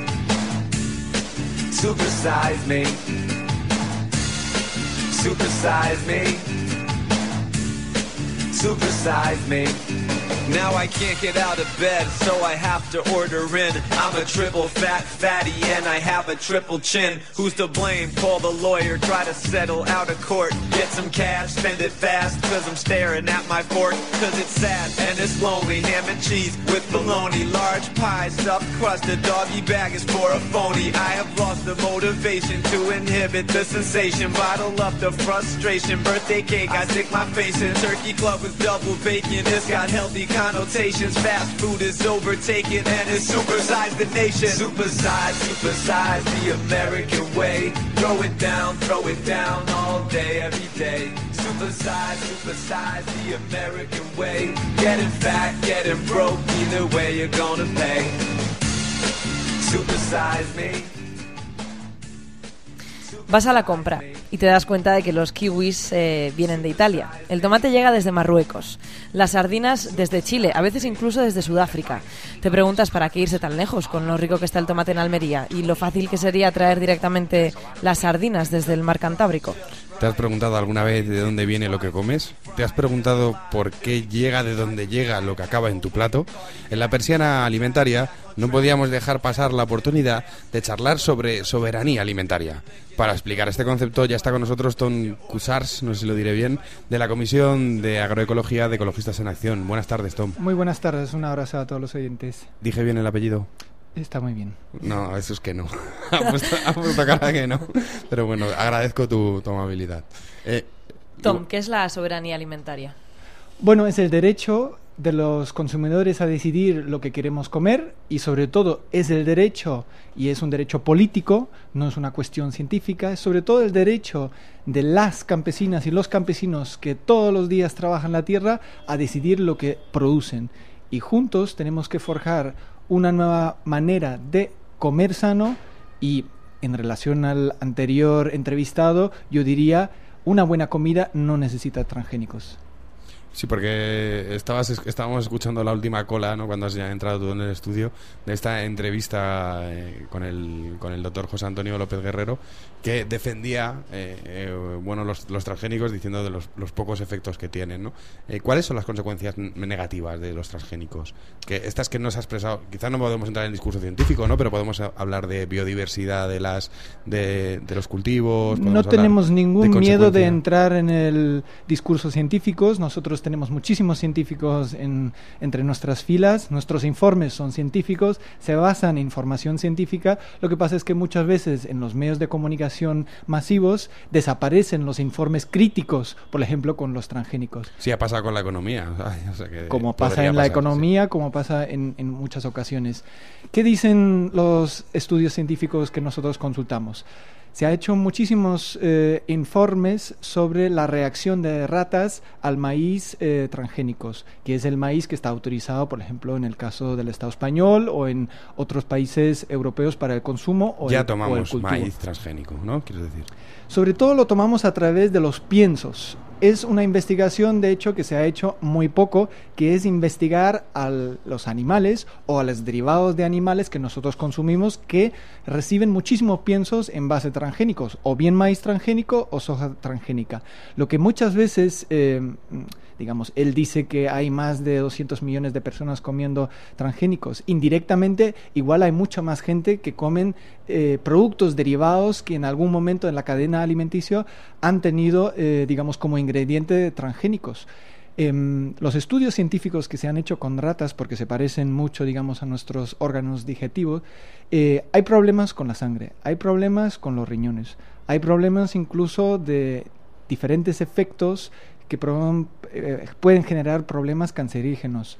Supersize me. Supersize me. Supersize me. Now I can't get out of bed, so I have to order in. I'm a triple fat fatty and I have a triple chin. Who's to blame? Call the lawyer, try to settle out of court. Get some cash, spend it fast, cause I'm staring at my fork. Cause it's sad and it's lonely. Ham and cheese with bologna. Large pie, stuffed crust, a doggy bag is for a phony. I have lost the motivation to inhibit the sensation. Bottle up the frustration. Birthday cake, I stick my face in. Turkey club with double bacon. It's got healthy connotations. Fast food is overtaken and it's supersized the nation. Supersize, supersize the American way. Throw it down, throw it down all day, every day. Supersize, supersize the American way. Getting fat, getting broke, either way you're gonna pay. Supersize me. Vas a la compra y te das cuenta de que los kiwis eh, vienen de Italia. El tomate llega desde Marruecos. Las sardinas desde Chile, a veces incluso desde Sudáfrica. Te preguntas para qué irse tan lejos con lo rico que está el tomate en Almería y lo fácil que sería traer directamente las sardinas desde el mar Cantábrico. ¿Te has preguntado alguna vez de dónde viene lo que comes? ¿Te has preguntado por qué llega de dónde llega lo que acaba en tu plato? En la persiana alimentaria no podíamos dejar pasar la oportunidad de charlar sobre soberanía alimentaria. Para explicar este concepto ya está con nosotros Tom Cussars, no sé si lo diré bien, de la Comisión de Agroecología de Ecologistas en Acción. Buenas tardes, Tom. Muy buenas tardes, un abrazo a todos los oyentes. ¿Dije bien el apellido? Está muy bien. No, eso es que no. ha, puesto, ha puesto cara que no. Pero bueno, agradezco tu, tu amabilidad. Eh, Tom, ¿qué es la soberanía alimentaria? Bueno, es el derecho de los consumidores a decidir lo que queremos comer y sobre todo es el derecho, y es un derecho político, no es una cuestión científica, es sobre todo el derecho de las campesinas y los campesinos que todos los días trabajan la tierra a decidir lo que producen. Y juntos tenemos que forjar una nueva manera de comer sano y, en relación al anterior entrevistado, yo diría, una buena comida no necesita transgénicos. Sí, porque estabas, estábamos escuchando la última cola, ¿no?, cuando has ya entrado tú en el estudio, de esta entrevista eh, con el con el doctor José Antonio López Guerrero, que defendía eh, eh, bueno los, los transgénicos, diciendo de los, los pocos efectos que tienen, ¿no? Eh, ¿Cuáles son las consecuencias negativas de los transgénicos? Que estas que nos has expresado, quizás no podemos entrar en el discurso científico, ¿no?, pero podemos hablar de biodiversidad de las de, de los cultivos. No tenemos ningún de miedo de entrar en el discurso científico. Nosotros tenemos muchísimos científicos en, entre nuestras filas, nuestros informes son científicos, se basan en información científica. Lo que pasa es que muchas veces en los medios de comunicación masivos desaparecen los informes críticos, por ejemplo con los transgénicos. Sí, ha pasado con la economía. Ay, o sea que como pasa en la pasar, economía, sí. como pasa en, en muchas ocasiones. ¿Qué dicen los estudios científicos que nosotros consultamos? Se ha hecho muchísimos eh, informes sobre la reacción de ratas al maíz eh, transgénicos, que es el maíz que está autorizado, por ejemplo, en el caso del Estado español o en otros países europeos para el consumo o ya el, tomamos o el cultivo. Maíz transgénico, ¿no? Quieres decir. Sobre todo lo tomamos a través de los piensos. Es una investigación, de hecho, que se ha hecho muy poco, que es investigar a los animales o a los derivados de animales que nosotros consumimos que reciben muchísimos piensos en base a transgénicos, o bien maíz transgénico o soja transgénica. Lo que muchas veces, eh, digamos, él dice que hay más de doscientos millones de personas comiendo transgénicos. Indirectamente, igual hay mucha más gente que comen eh, productos derivados que en algún momento en la cadena alimenticia han tenido, eh, digamos, como ingrediente transgénicos. Eh, los estudios científicos que se han hecho con ratas, porque se parecen mucho, digamos, a nuestros órganos digestivos, eh, hay problemas con la sangre, hay problemas con los riñones, hay problemas incluso de diferentes efectos que pro, eh, pueden generar problemas cancerígenos.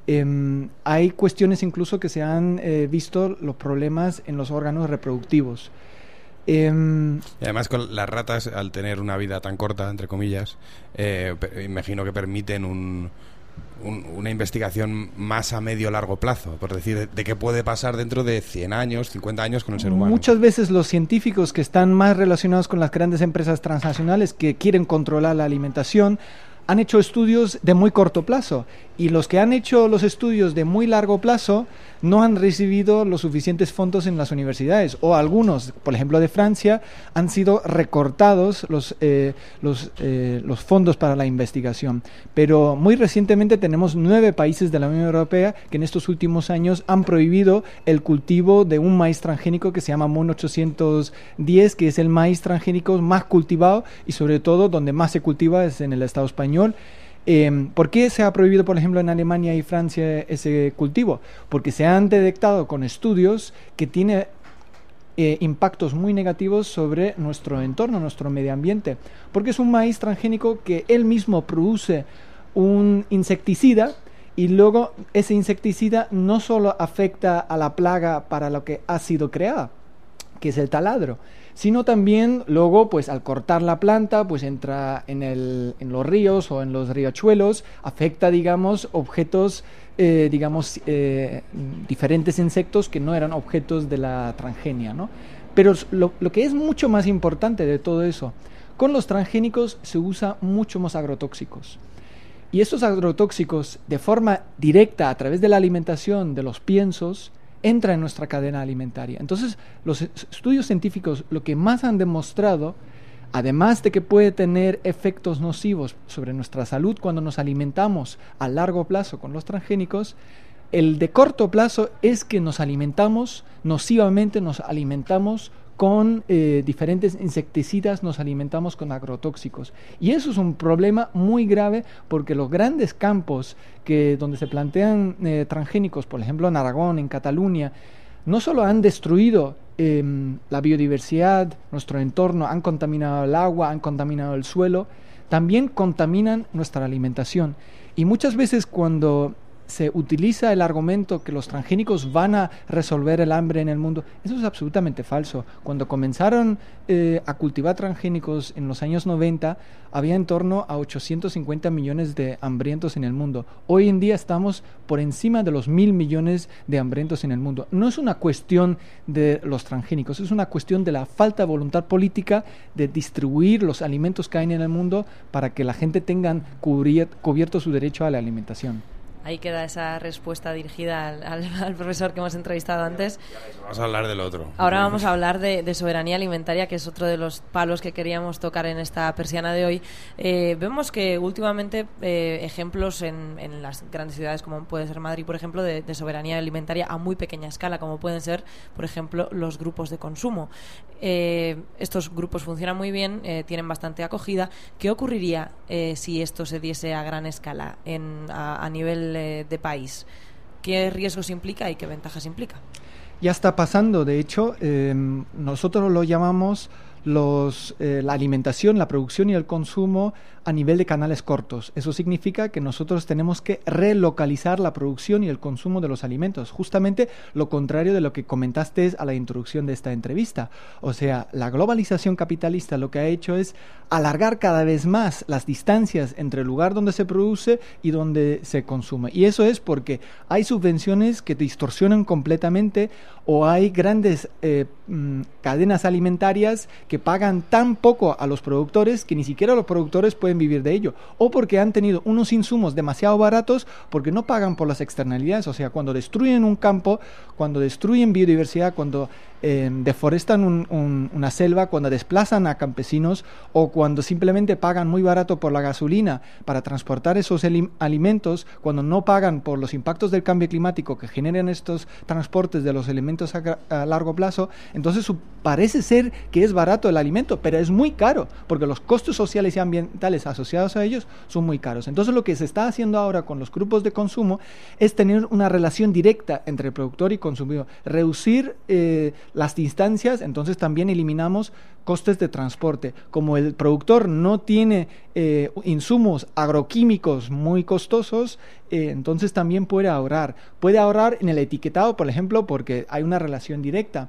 Eh, hay cuestiones incluso que se han eh, visto los problemas en los órganos reproductivos. Eh, y además con las ratas, al tener una vida tan corta, entre comillas, eh, imagino que permiten un, un, una investigación más a medio largo plazo, por decir, de, de qué puede pasar dentro de cien años, cincuenta años con el ser humano. Muchas veces los científicos que están más relacionados con las grandes empresas transnacionales que quieren controlar la alimentación han hecho estudios de muy corto plazo, y los que han hecho los estudios de muy largo plazo no han recibido los suficientes fondos en las universidades, o algunos, por ejemplo de Francia, han sido recortados los, eh, los, eh, los fondos para la investigación. Pero muy recientemente tenemos nueve países de la Unión Europea que en estos últimos años han prohibido el cultivo de un maíz transgénico que se llama MON ochocientos diez, que es el maíz transgénico más cultivado y sobre todo donde más se cultiva es en el Estado español. Eh, ¿Por qué se ha prohibido, por ejemplo, en Alemania y Francia ese cultivo? Porque se han detectado con estudios que tiene eh, impactos muy negativos sobre nuestro entorno, nuestro medio ambiente, porque es un maíz transgénico que él mismo produce un insecticida, y luego ese insecticida no solo afecta a la plaga para lo que ha sido creada, que es el taladro, sino también luego, pues al cortar la planta, pues entra en, el, en los ríos o en los riachuelos, afecta, digamos, objetos, eh, digamos, eh, diferentes insectos que no eran objetos de la transgenia, ¿no? Pero lo, lo que es mucho más importante de todo eso, con los transgénicos se usa mucho más agrotóxicos. Y estos agrotóxicos, de forma directa, a través de la alimentación de los piensos, entra en nuestra cadena alimentaria. Entonces, los estudios científicos lo que más han demostrado además de que puede tener efectos nocivos sobre nuestra salud cuando nos alimentamos a largo plazo con los transgénicos, el de corto plazo es que nos alimentamos nocivamente, nos alimentamos con eh, diferentes insecticidas, nos alimentamos con agrotóxicos. Y eso es un problema muy grave porque los grandes campos que, donde se plantean eh, transgénicos, por ejemplo en Aragón, en Cataluña, no solo han destruido eh, la biodiversidad, nuestro entorno, han contaminado el agua, han contaminado el suelo, también contaminan nuestra alimentación. Y muchas veces cuando se utiliza el argumento que los transgénicos van a resolver el hambre en el mundo, eso es absolutamente falso. Cuando comenzaron eh, a cultivar transgénicos en los años noventa, había en torno a ochocientos cincuenta millones de hambrientos en el mundo. Hoy en día estamos por encima de los mil millones de hambrientos en el mundo. No es una cuestión de los transgénicos, es una cuestión de la falta de voluntad política de distribuir los alimentos que hay en el mundo para que la gente tenga cubier- cubierto su derecho a la alimentación. Ahí queda esa respuesta dirigida al, al, al profesor que hemos entrevistado antes. Vamos a hablar del otro. Ahora vamos a hablar de, de soberanía alimentaria, que es otro de los palos que queríamos tocar en esta persiana de hoy. Eh, vemos que últimamente eh, ejemplos en, en las grandes ciudades, como puede ser Madrid, por ejemplo, de, de soberanía alimentaria a muy pequeña escala, como pueden ser, por ejemplo, los grupos de consumo. Eh, estos grupos funcionan muy bien, eh, tienen bastante acogida. ¿Qué ocurriría eh, si esto se diese a gran escala en, a, a nivel de país? ¿Qué riesgos implica y qué ventajas implica? Ya está pasando, de hecho, eh, nosotros lo llamamos los, eh, la alimentación, la producción y el consumo a nivel de canales cortos. Eso significa que nosotros tenemos que relocalizar la producción y el consumo de los alimentos, justamente lo contrario de lo que comentaste a la introducción de esta entrevista. O sea, la globalización capitalista lo que ha hecho es alargar cada vez más las distancias entre el lugar donde se produce y donde se consume. Y eso es porque hay subvenciones que distorsionan completamente, o hay grandes eh, mmm, cadenas alimentarias que pagan tan poco a los productores que ni siquiera los productores pueden vivir de ello, o porque han tenido unos insumos demasiado baratos porque no pagan por las externalidades. O sea, cuando destruyen un campo, cuando destruyen biodiversidad, cuando eh, deforestan un, un, una selva, cuando desplazan a campesinos, o cuando simplemente pagan muy barato por la gasolina para transportar esos alimentos, cuando no pagan por los impactos del cambio climático que generan estos transportes de los elementos a, a largo plazo, entonces su, parece ser que es barato el alimento, pero es muy caro, porque los costos sociales y ambientales asociados a ellos son muy caros. Entonces lo que se está haciendo ahora con los grupos de consumo es tener una relación directa entre el productor y consumidor, reducir eh, las distancias. Entonces también eliminamos costes de transporte. Como el productor no tiene eh, insumos agroquímicos muy costosos, eh, entonces también puede ahorrar. Puede ahorrar en el etiquetado, por ejemplo, porque hay una relación directa.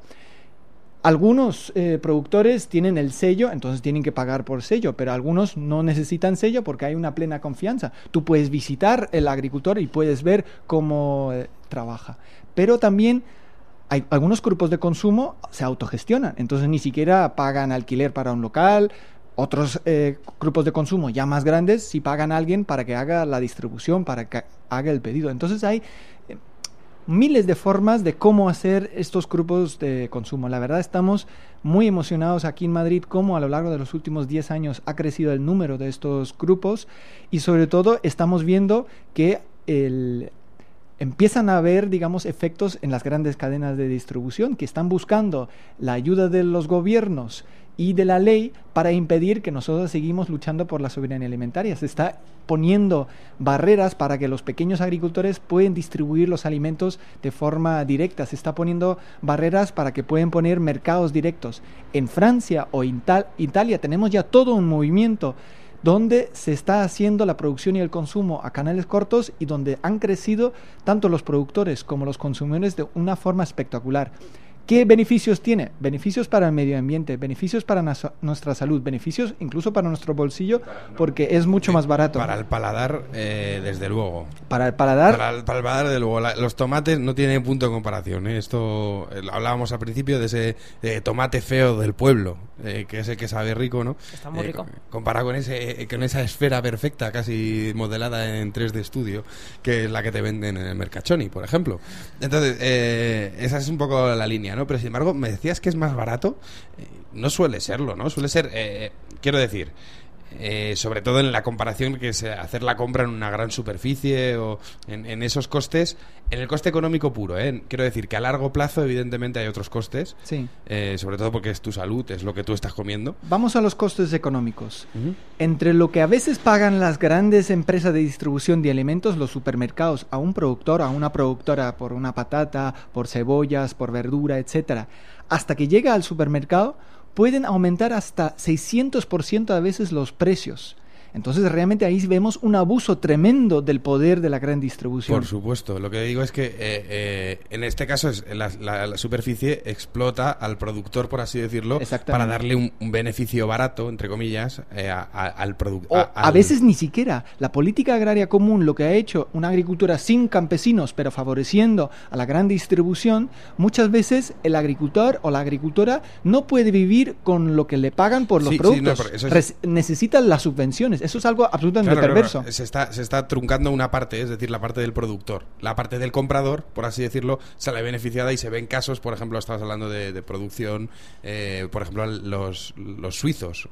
Algunos eh, productores tienen el sello, entonces tienen que pagar por sello, pero algunos no necesitan sello porque hay una plena confianza. Tú puedes visitar el agricultor y puedes ver cómo eh, trabaja. Pero también hay algunos grupos de consumo se autogestionan, entonces ni siquiera pagan alquiler para un local. Otros eh, grupos de consumo ya más grandes sí pagan a alguien para que haga la distribución, para que haga el pedido. Entonces hay eh, miles de formas de cómo hacer estos grupos de consumo. La verdad, estamos muy emocionados aquí en Madrid cómo a lo largo de los últimos diez años ha crecido el número de estos grupos, y sobre todo estamos viendo que el empiezan a haber, digamos, efectos en las grandes cadenas de distribución que están buscando la ayuda de los gobiernos y de la ley para impedir que nosotros seguimos luchando por la soberanía alimentaria. Se está poniendo barreras para que los pequeños agricultores puedan distribuir los alimentos de forma directa. Se está poniendo barreras para que puedan poner mercados directos. En Francia o en Ital- Italia tenemos ya todo un movimiento donde se está haciendo la producción y el consumo a canales cortos, y donde han crecido tanto los productores como los consumidores de una forma espectacular. ¿Qué beneficios tiene? Beneficios para el medio ambiente, beneficios para nas- nuestra salud, beneficios incluso para nuestro bolsillo, porque es mucho más barato. Para el paladar, eh, desde luego. Para el paladar... Para el, para el paladar, desde luego. La, los tomates no tienen punto de comparación, ¿eh? Esto, eh, hablábamos al principio de ese eh, tomate feo del pueblo, eh, que es el que sabe rico, ¿no? Está muy eh, rico. Comparado con, ese, eh, con esa esfera perfecta, casi modelada en tres D Studio, que es la que te venden en el Mercachoni, por ejemplo. Entonces, eh, esa es un poco la línea. economía, ¿no? Pero sin embargo, me decías que es más barato. Eh, no suele serlo, ¿no? Suele ser, eh, quiero decir... Eh, sobre todo en la comparación que es hacer la compra en una gran superficie o en, en esos costes, en el coste económico puro, ¿eh? Quiero decir que a largo plazo evidentemente hay otros costes, sí. eh, sobre todo porque es tu salud, es lo que tú estás comiendo. Vamos a los costes económicos. Uh-huh. Entre lo que a veces pagan las grandes empresas de distribución de alimentos, los supermercados, a un productor, a una productora por una patata, por cebollas, por verdura, etcétera, hasta que llega al supermercado, pueden aumentar hasta seiscientos por ciento a veces los precios. Entonces realmente ahí vemos un abuso tremendo del poder de la gran distribución. Por supuesto, lo que digo es que eh, eh, en este caso es la, la, la superficie explota al productor, por así decirlo, para darle un, un beneficio barato, entre comillas, eh, a, a, al productor. A, a veces ni siquiera. La política agraria común, lo que ha hecho una agricultura sin campesinos, pero favoreciendo a la gran distribución, muchas veces el agricultor o la agricultora no puede vivir con lo que le pagan por los sí, productos. Sí, no, eso es... Res- necesitan las subvenciones. Eso es algo absolutamente claro, perverso. Claro, se está, se está truncando una parte, es decir, la parte del productor. La parte del comprador, por así decirlo, sale beneficiada y se ven casos, por ejemplo, estabas hablando de, de producción, eh, por ejemplo, los, los suizos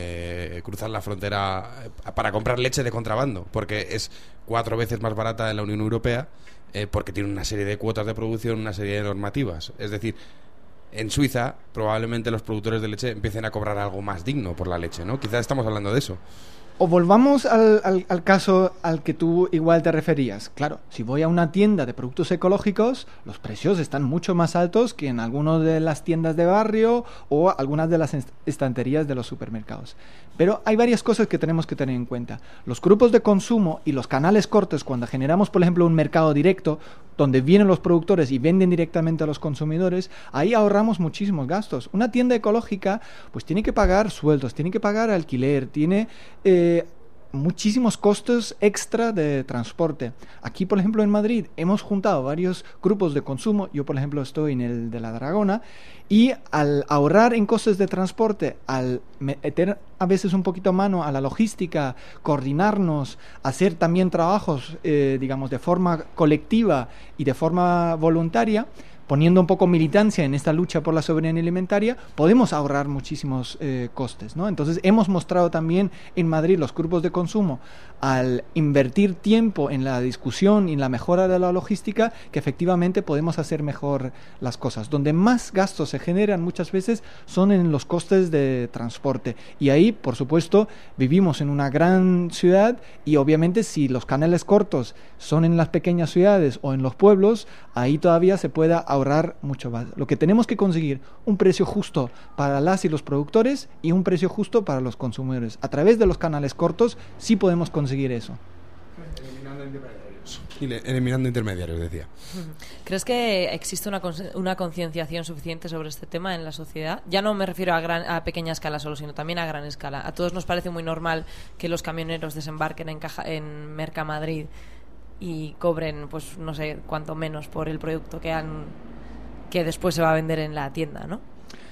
eh, cruzan la frontera para comprar leche de contrabando, porque es cuatro veces más barata en la Unión Europea, eh, porque tiene una serie de cuotas de producción, una serie de normativas. Es decir, en Suiza probablemente los productores de leche empiecen a cobrar algo más digno por la leche, ¿no? Quizás estamos hablando de eso. O volvamos al, al, al caso al que tú igual te referías. Claro, si voy a una tienda de productos ecológicos, los precios están mucho más altos que en algunas de las tiendas de barrio o algunas de las estanterías de los supermercados. Pero hay varias cosas que tenemos que tener en cuenta. Los grupos de consumo y los canales cortos, cuando generamos, por ejemplo, un mercado directo, donde vienen los productores y venden directamente a los consumidores, ahí ahorramos muchísimos gastos. Una tienda ecológica, pues tiene que pagar sueldos, tiene que pagar alquiler, tiene... Eh, muchísimos costos extra de transporte. Aquí, por ejemplo, en Madrid hemos juntado varios grupos de consumo. Yo, por ejemplo, estoy en el de la Dragona, y al ahorrar en costes de transporte, al meter a veces un poquito mano a la logística, coordinarnos, hacer también trabajos, eh, digamos, de forma colectiva y de forma voluntaria, poniendo un poco militancia en esta lucha por la soberanía alimentaria, podemos ahorrar muchísimos eh, costes, ¿no? Entonces hemos mostrado también en Madrid los grupos de consumo, al invertir tiempo en la discusión y en la mejora de la logística, que efectivamente podemos hacer mejor las cosas. Donde más gastos se generan muchas veces son en los costes de transporte, y ahí, por supuesto, vivimos en una gran ciudad, y obviamente si los canales cortos son en las pequeñas ciudades o en los pueblos, ahí todavía se puede ahorrar mucho más. Lo que tenemos que conseguir, un precio justo para las y los productores y un precio justo para los consumidores. A través de los canales cortos sí podemos conseguir eso. Eliminando intermediarios. Eliminando intermediarios, decía. ¿Crees que existe una, una concienciación suficiente sobre este tema en la sociedad? Ya no me refiero a, gran, a pequeña escala solo, sino también a gran escala. A todos nos parece muy normal que los camioneros desembarquen en, caja, en Mercamadrid y cobren, pues no sé cuánto menos por el producto que han que después se va a vender en la tienda, ¿no?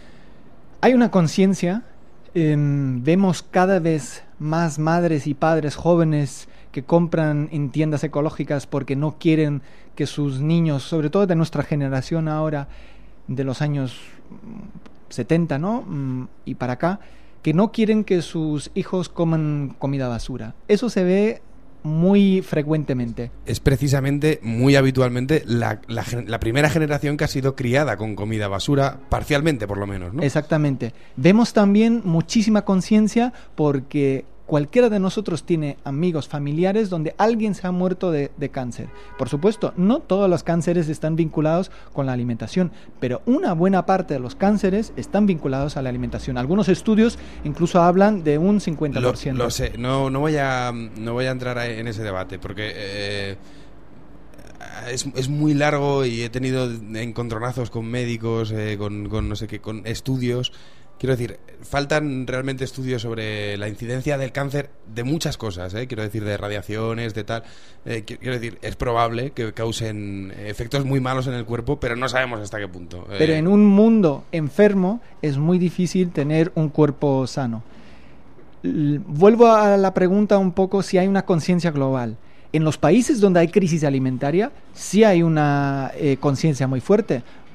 Hay una conciencia. Eh, vemos cada vez más madres y padres jóvenes que compran en tiendas ecológicas porque no quieren que sus niños, sobre todo de nuestra generación ahora, de los años setenta, ¿no? Y para acá, que no quieren que sus hijos coman comida basura. Eso se ve muy frecuentemente. Es precisamente, muy habitualmente, la, la, la primera generación que ha sido criada con comida basura, parcialmente por lo menos, ¿no? Exactamente. Vemos también muchísima conciencia porque cualquiera de nosotros tiene amigos, familiares donde alguien se ha muerto de, de cáncer. Por supuesto, no todos los cánceres están vinculados con la alimentación, pero una buena parte de los cánceres están vinculados a la alimentación. Algunos estudios incluso hablan de un cincuenta por ciento. Lo, lo sé, no, no, voy a, no voy a entrar en ese debate porque... Eh, Es, es muy largo y he tenido encontronazos con médicos, eh, con, con no sé qué, con estudios. Quiero decir, faltan realmente estudios sobre la incidencia del cáncer de muchas cosas, ¿eh? Quiero decir, de radiaciones, de tal. Eh, quiero decir, es probable que causen efectos muy malos en el cuerpo, pero no sabemos hasta qué punto. Pero eh, en un mundo enfermo es muy difícil tener un cuerpo sano. L- vuelvo a la pregunta un poco si hay una conciencia global. En los países donde hay crisis alimentaria, sí hay una eh, conciencia muy fuerte.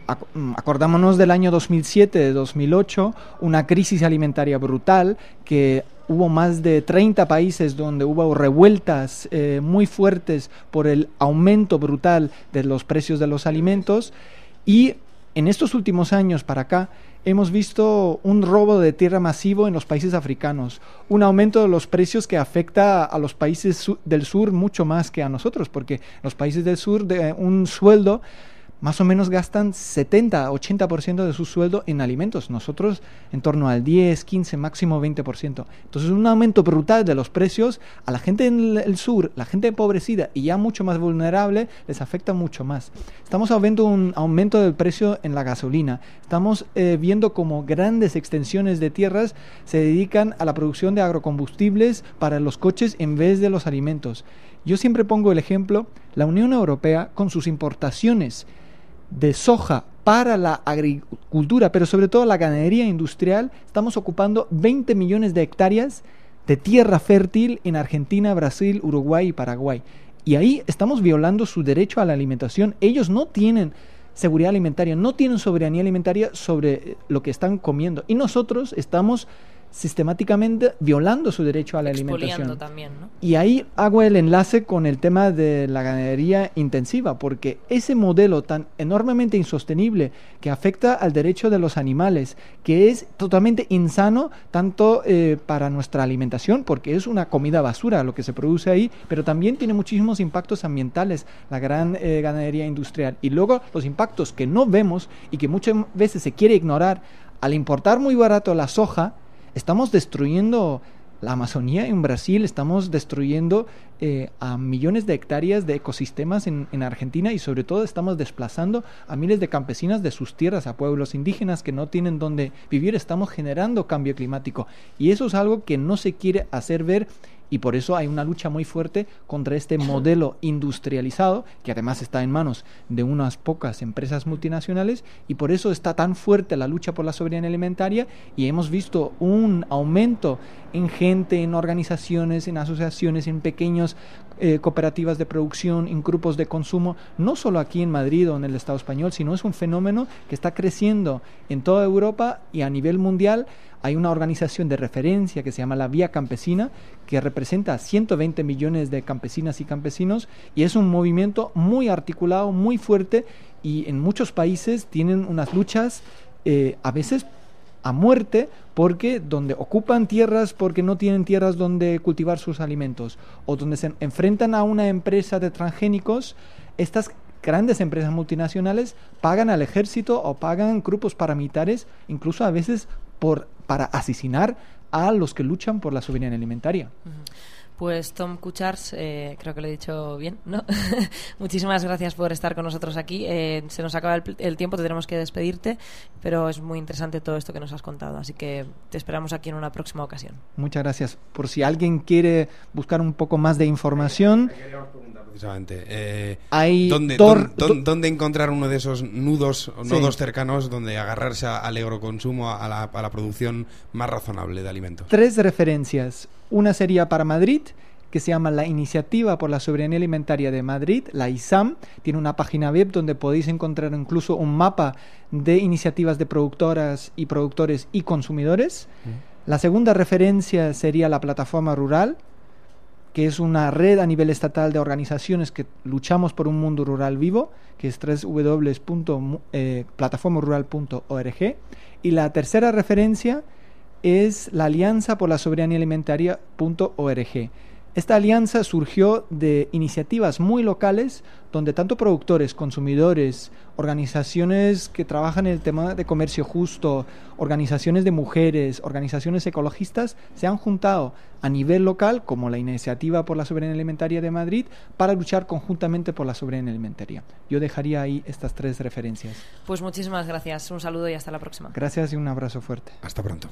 ac- acordámonos del año dos mil siete, dos mil ocho, una crisis alimentaria brutal que hubo más de treinta países donde hubo revueltas eh, muy fuertes por el aumento brutal de los precios de los alimentos, y en estos últimos años para acá hemos visto un robo de tierra masivo en los países africanos, un aumento de los precios que afecta a los países su- del sur mucho más que a nosotros, porque los países del sur de un sueldo más o menos gastan setenta a ochenta por ciento de su sueldo en alimentos. Nosotros en torno al diez, quince, máximo veinte por ciento. Entonces un aumento brutal de los precios a la gente en el sur, la gente empobrecida y ya mucho más vulnerable, les afecta mucho más. Estamos viendo un aumento del precio en la gasolina. Estamos eh, viendo como grandes extensiones de tierras se dedican a la producción de agrocombustibles para los coches en vez de los alimentos. Yo siempre pongo el ejemplo, la Unión Europea con sus importaciones de soja para la agricultura, pero sobre todo la ganadería industrial, estamos ocupando veinte millones de hectáreas de tierra fértil en Argentina, Brasil, Uruguay y Paraguay. Y ahí estamos violando su derecho a la alimentación. Ellos no tienen seguridad alimentaria, no tienen soberanía alimentaria sobre lo que están comiendo. Y nosotros estamos sistemáticamente violando su derecho a la alimentación. También, ¿no? Y ahí hago el enlace con el tema de la ganadería intensiva, porque ese modelo tan enormemente insostenible que afecta al derecho de los animales, que es totalmente insano tanto eh, para nuestra alimentación, porque es una comida basura lo que se produce ahí, pero también tiene muchísimos impactos ambientales, la gran eh, ganadería industrial. Y luego los impactos que no vemos y que muchas veces se quiere ignorar, al importar muy barato la soja, estamos destruyendo la Amazonía en Brasil, estamos destruyendo eh, a millones de hectáreas de ecosistemas en, en Argentina, y sobre todo estamos desplazando a miles de campesinas de sus tierras, a pueblos indígenas que no tienen dónde vivir. Estamos generando cambio climático y eso es algo que no se quiere hacer ver, y por eso hay una lucha muy fuerte contra este modelo industrializado que además está en manos de unas pocas empresas multinacionales, y por eso está tan fuerte la lucha por la soberanía alimentaria, y hemos visto un aumento en gente, en organizaciones, en asociaciones, en pequeños eh, cooperativas de producción, en grupos de consumo, no solo aquí en Madrid o en el Estado español, sino es un fenómeno que está creciendo en toda Europa y a nivel mundial. Hay una organización de referencia que se llama la Vía Campesina, que representa a ciento veinte millones de campesinas y campesinos, y es un movimiento muy articulado, muy fuerte, y en muchos países tienen unas luchas eh, a veces a muerte, porque donde ocupan tierras porque no tienen tierras donde cultivar sus alimentos, o donde se enfrentan a una empresa de transgénicos, estas grandes empresas multinacionales pagan al ejército o pagan grupos paramilitares, incluso a veces por, para asesinar a los que luchan por la soberanía alimentaria. Pues Tom Kucharz, eh, creo que lo he dicho bien, ¿no? Muchísimas gracias por estar con nosotros aquí. Eh, se nos acaba el, el tiempo, tendremos que despedirte, pero es muy interesante todo esto que nos has contado, así que te esperamos aquí en una próxima ocasión. Muchas gracias. Por si alguien quiere buscar un poco más de información, precisamente. Eh, hay ¿dónde, tor- dónde, ¿Dónde encontrar uno de esos nudos o Sí. nodos cercanos donde agarrarse a- al agroconsumo, a la, a la producción más razonable de alimentos? Tres referencias. Una sería para Madrid, que se llama la Iniciativa por la Soberanía Alimentaria de Madrid, la I S A M. Tiene una página web donde podéis encontrar incluso un mapa de iniciativas de productoras y productores y consumidores. Mm. La segunda referencia sería la Plataforma Rural, que es una red a nivel estatal de organizaciones que luchamos por un mundo rural vivo, que es doble u doble u doble u punto plataforma rural punto org. Y la tercera referencia es la Alianza por la Soberanía Alimentaria punto org. Esta alianza surgió de iniciativas muy locales donde tanto productores, consumidores, organizaciones que trabajan en el tema de comercio justo, organizaciones de mujeres, organizaciones ecologistas se han juntado a nivel local, como la Iniciativa por la Soberanía Alimentaria de Madrid, para luchar conjuntamente por la soberanía alimentaria. Yo dejaría ahí estas tres referencias. Pues muchísimas gracias, un saludo y hasta la próxima. Gracias y un abrazo fuerte. Hasta pronto.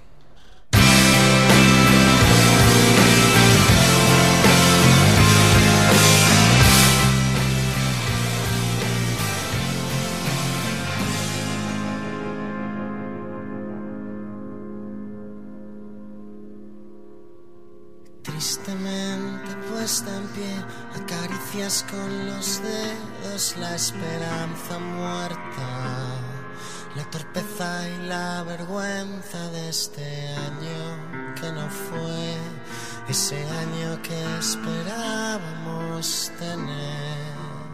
Tristemente puesta en pie, acaricias con los dedos la esperanza muerta tristeza y la vergüenza de este año que no fue ese año que esperábamos tener.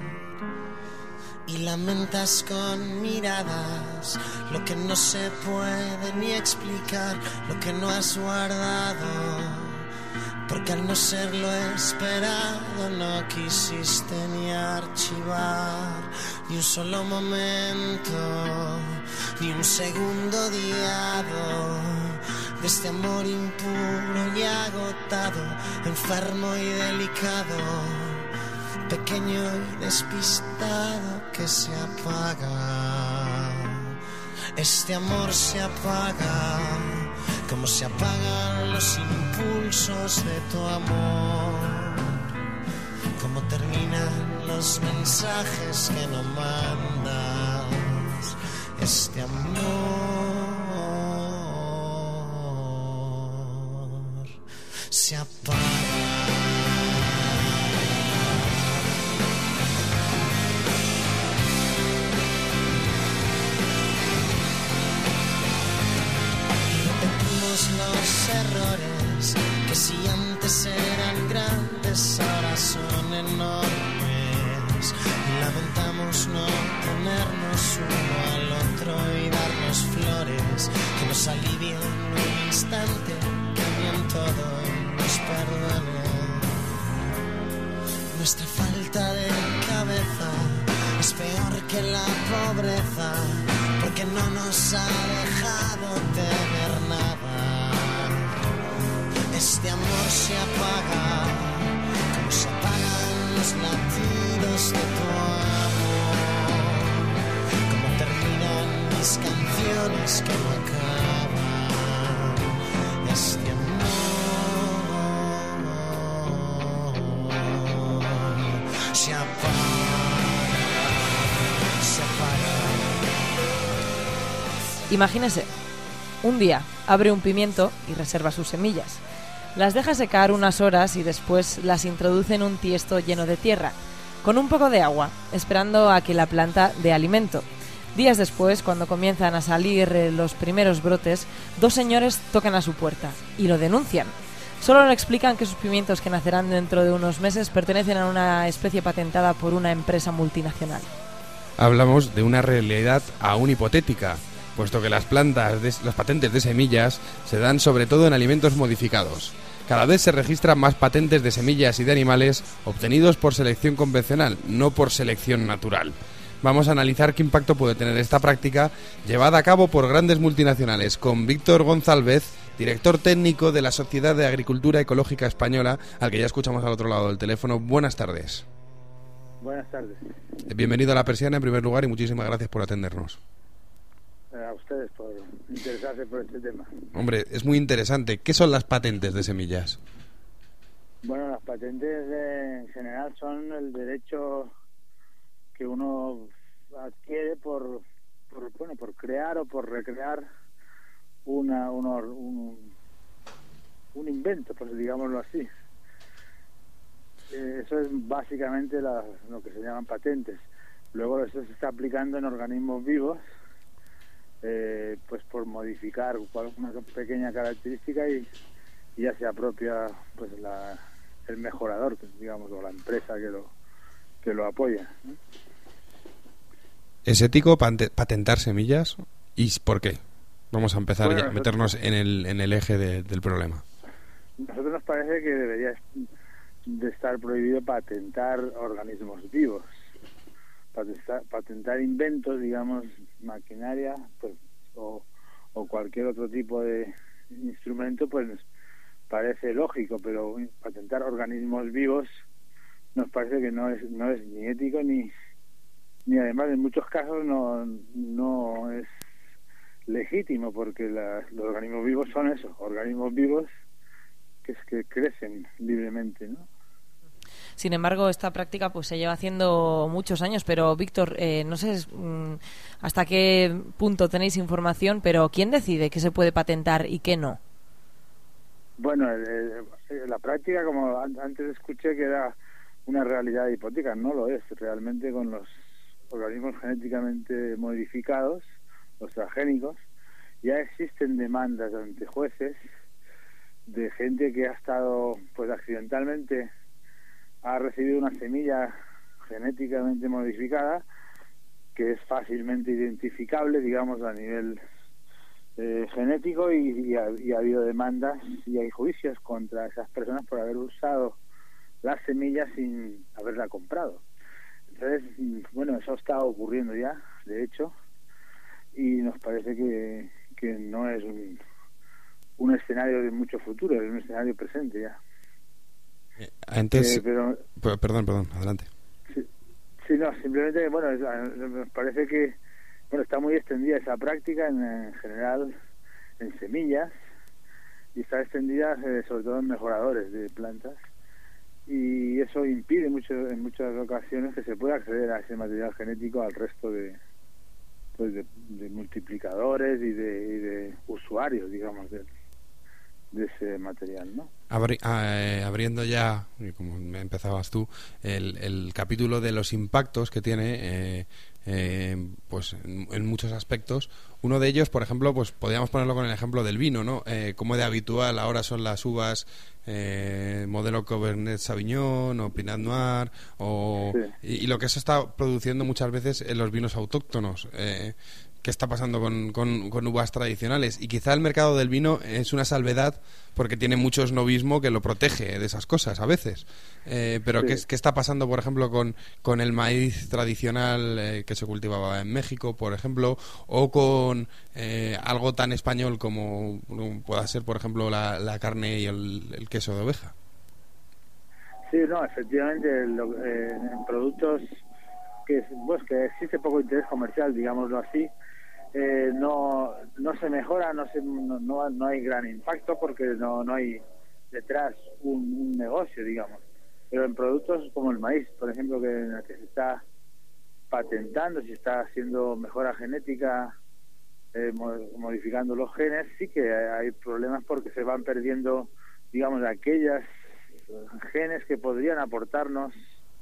Y lamentas con miradas lo que no se puede ni explicar, lo que no has guardado, porque al no ser lo esperado no quisiste ni archivar ni un solo momento, ni un segundo odiado de este amor impuro y agotado, enfermo y delicado, pequeño y despistado que se apaga. Este amor se apaga como se apagan los impulsos de tu amor, como terminan los mensajes que no mandas. Este amor se apaga. Los errores que si antes eran grandes ahora son enormes. Lamentamos no tenernos uno al otro y darnos flores que nos alivien un instante, cambien todo y nos perdonen. Nuestra falta de cabeza es peor que la pobreza, porque no nos ha dejado tener nada. Este amor se apaga como se apagan los latidos de tu amor, como terminan mis canciones que no acaban. Este amor se apaga, se apaga. Imagínese, un día abre un pimiento y reserva sus semillas. Las deja secar unas horas y después las introduce en un tiesto lleno de tierra, con un poco de agua, esperando a que la planta dé alimento. Días después, cuando comienzan a salir los primeros brotes, dos señores tocan a su puerta y lo denuncian. Solo le explican que sus pimientos, que nacerán dentro de unos meses, pertenecen a una especie patentada por una empresa multinacional. Hablamos de una realidad aún hipotética, puesto que las plantas, de, las patentes de semillas se dan sobre todo en alimentos modificados. Cada vez se registran más patentes de semillas y de animales obtenidos por selección convencional, no por selección natural. Vamos a analizar qué impacto puede tener esta práctica llevada a cabo por grandes multinacionales, con Víctor González, director técnico de la Sociedad de Agricultura Ecológica Española, al que ya escuchamos al otro lado del teléfono. Buenas tardes. Buenas tardes. Bienvenido a La Persiana en primer lugar y muchísimas gracias por atendernos. A ustedes por interesarse por este tema. Hombre, es muy interesante. ¿Qué son las patentes de semillas? Bueno, las patentes de, en general son el derecho que uno adquiere por, por bueno, por crear o por recrear una, una un, un invento, pues digámoslo así. Eh, eso es básicamente la, lo que se llaman patentes. Luego eso se está aplicando en organismos vivos. Eh, pues por modificar una pequeña característica y, y ya se apropia pues la, el mejorador, digamos, o la empresa que lo que lo apoya, ¿no? ¿Es ético patentar semillas? ¿Y por qué? Vamos a empezar Bueno, ya a meternos en el, en el eje de, del problema. A nosotros nos parece que debería de estar prohibido patentar organismos vivos. Patentar, patentar inventos, digamos, maquinaria, pues, o, o cualquier otro tipo de instrumento, pues parece lógico, pero patentar organismos vivos nos parece que no es no es ni ético ni ni además en muchos casos no no es legítimo, porque la, los organismos vivos son eso, organismos vivos que es que crecen libremente, ¿no? Sin embargo, esta práctica pues se lleva haciendo muchos años, pero Víctor, eh, no sé mmm, hasta qué punto tenéis información, pero ¿quién decide qué se puede patentar y qué no? Bueno, eh, la práctica, como antes escuché que era una realidad hipotética, no lo es. Realmente con los organismos genéticamente modificados, los transgénicos, ya existen demandas ante jueces de gente que ha estado, pues accidentalmente, ha recibido una semilla genéticamente modificada que es fácilmente identificable, digamos, a nivel eh, genético y, y, ha, y ha habido demandas y hay juicios contra esas personas por haber usado la semilla sin haberla comprado. Entonces, bueno, eso está ocurriendo ya, de hecho, y nos parece que, que no es un, un escenario de mucho futuro, es un escenario presente ya. Eh, antes, eh, pero, perdón, perdón, adelante. Sí, sí, no, simplemente, bueno, es, nos parece que bueno está muy extendida esa práctica en, en general en semillas y está extendida eh, sobre todo en mejoradores de plantas y eso impide mucho en muchas ocasiones que se pueda acceder a ese material genético al resto de pues de, de multiplicadores y de, y de usuarios, digamos, de, de ese material, ¿no? Abri eh, abriendo ya, como empezabas tú, el, el capítulo de los impactos que tiene, eh, eh, pues en, en muchos aspectos. Uno de ellos, por ejemplo, pues podríamos ponerlo con el ejemplo del vino, ¿no? Eh, como de habitual ahora son las uvas eh, modelo Cabernet Sauvignon o Pinot Noir, o Sí. y, y lo que se está produciendo muchas veces en los vinos autóctonos. Eh, ¿Qué está pasando con, con, con uvas tradicionales? Y quizá el mercado del vino es una salvedad porque tiene mucho esnovismo que lo protege de esas cosas a veces. Eh, pero Sí. ¿qué, ¿qué está pasando, por ejemplo, con, con el maíz tradicional eh, que se cultivaba en México, por ejemplo, o con eh, algo tan español como um, pueda ser, por ejemplo, la, la carne y el, el queso de oveja? Sí, no, efectivamente, lo, eh, en productos que, pues, que existe poco interés comercial, digámoslo así, eh, no no se mejora, no, se, no, no, no hay gran impacto porque no, no hay detrás un, un negocio, digamos. Pero en productos como el maíz, por ejemplo, que, en el que se está patentando, se está haciendo mejora genética, eh, modificando los genes, sí que hay problemas porque se van perdiendo, digamos, aquellas genes que podrían aportarnos,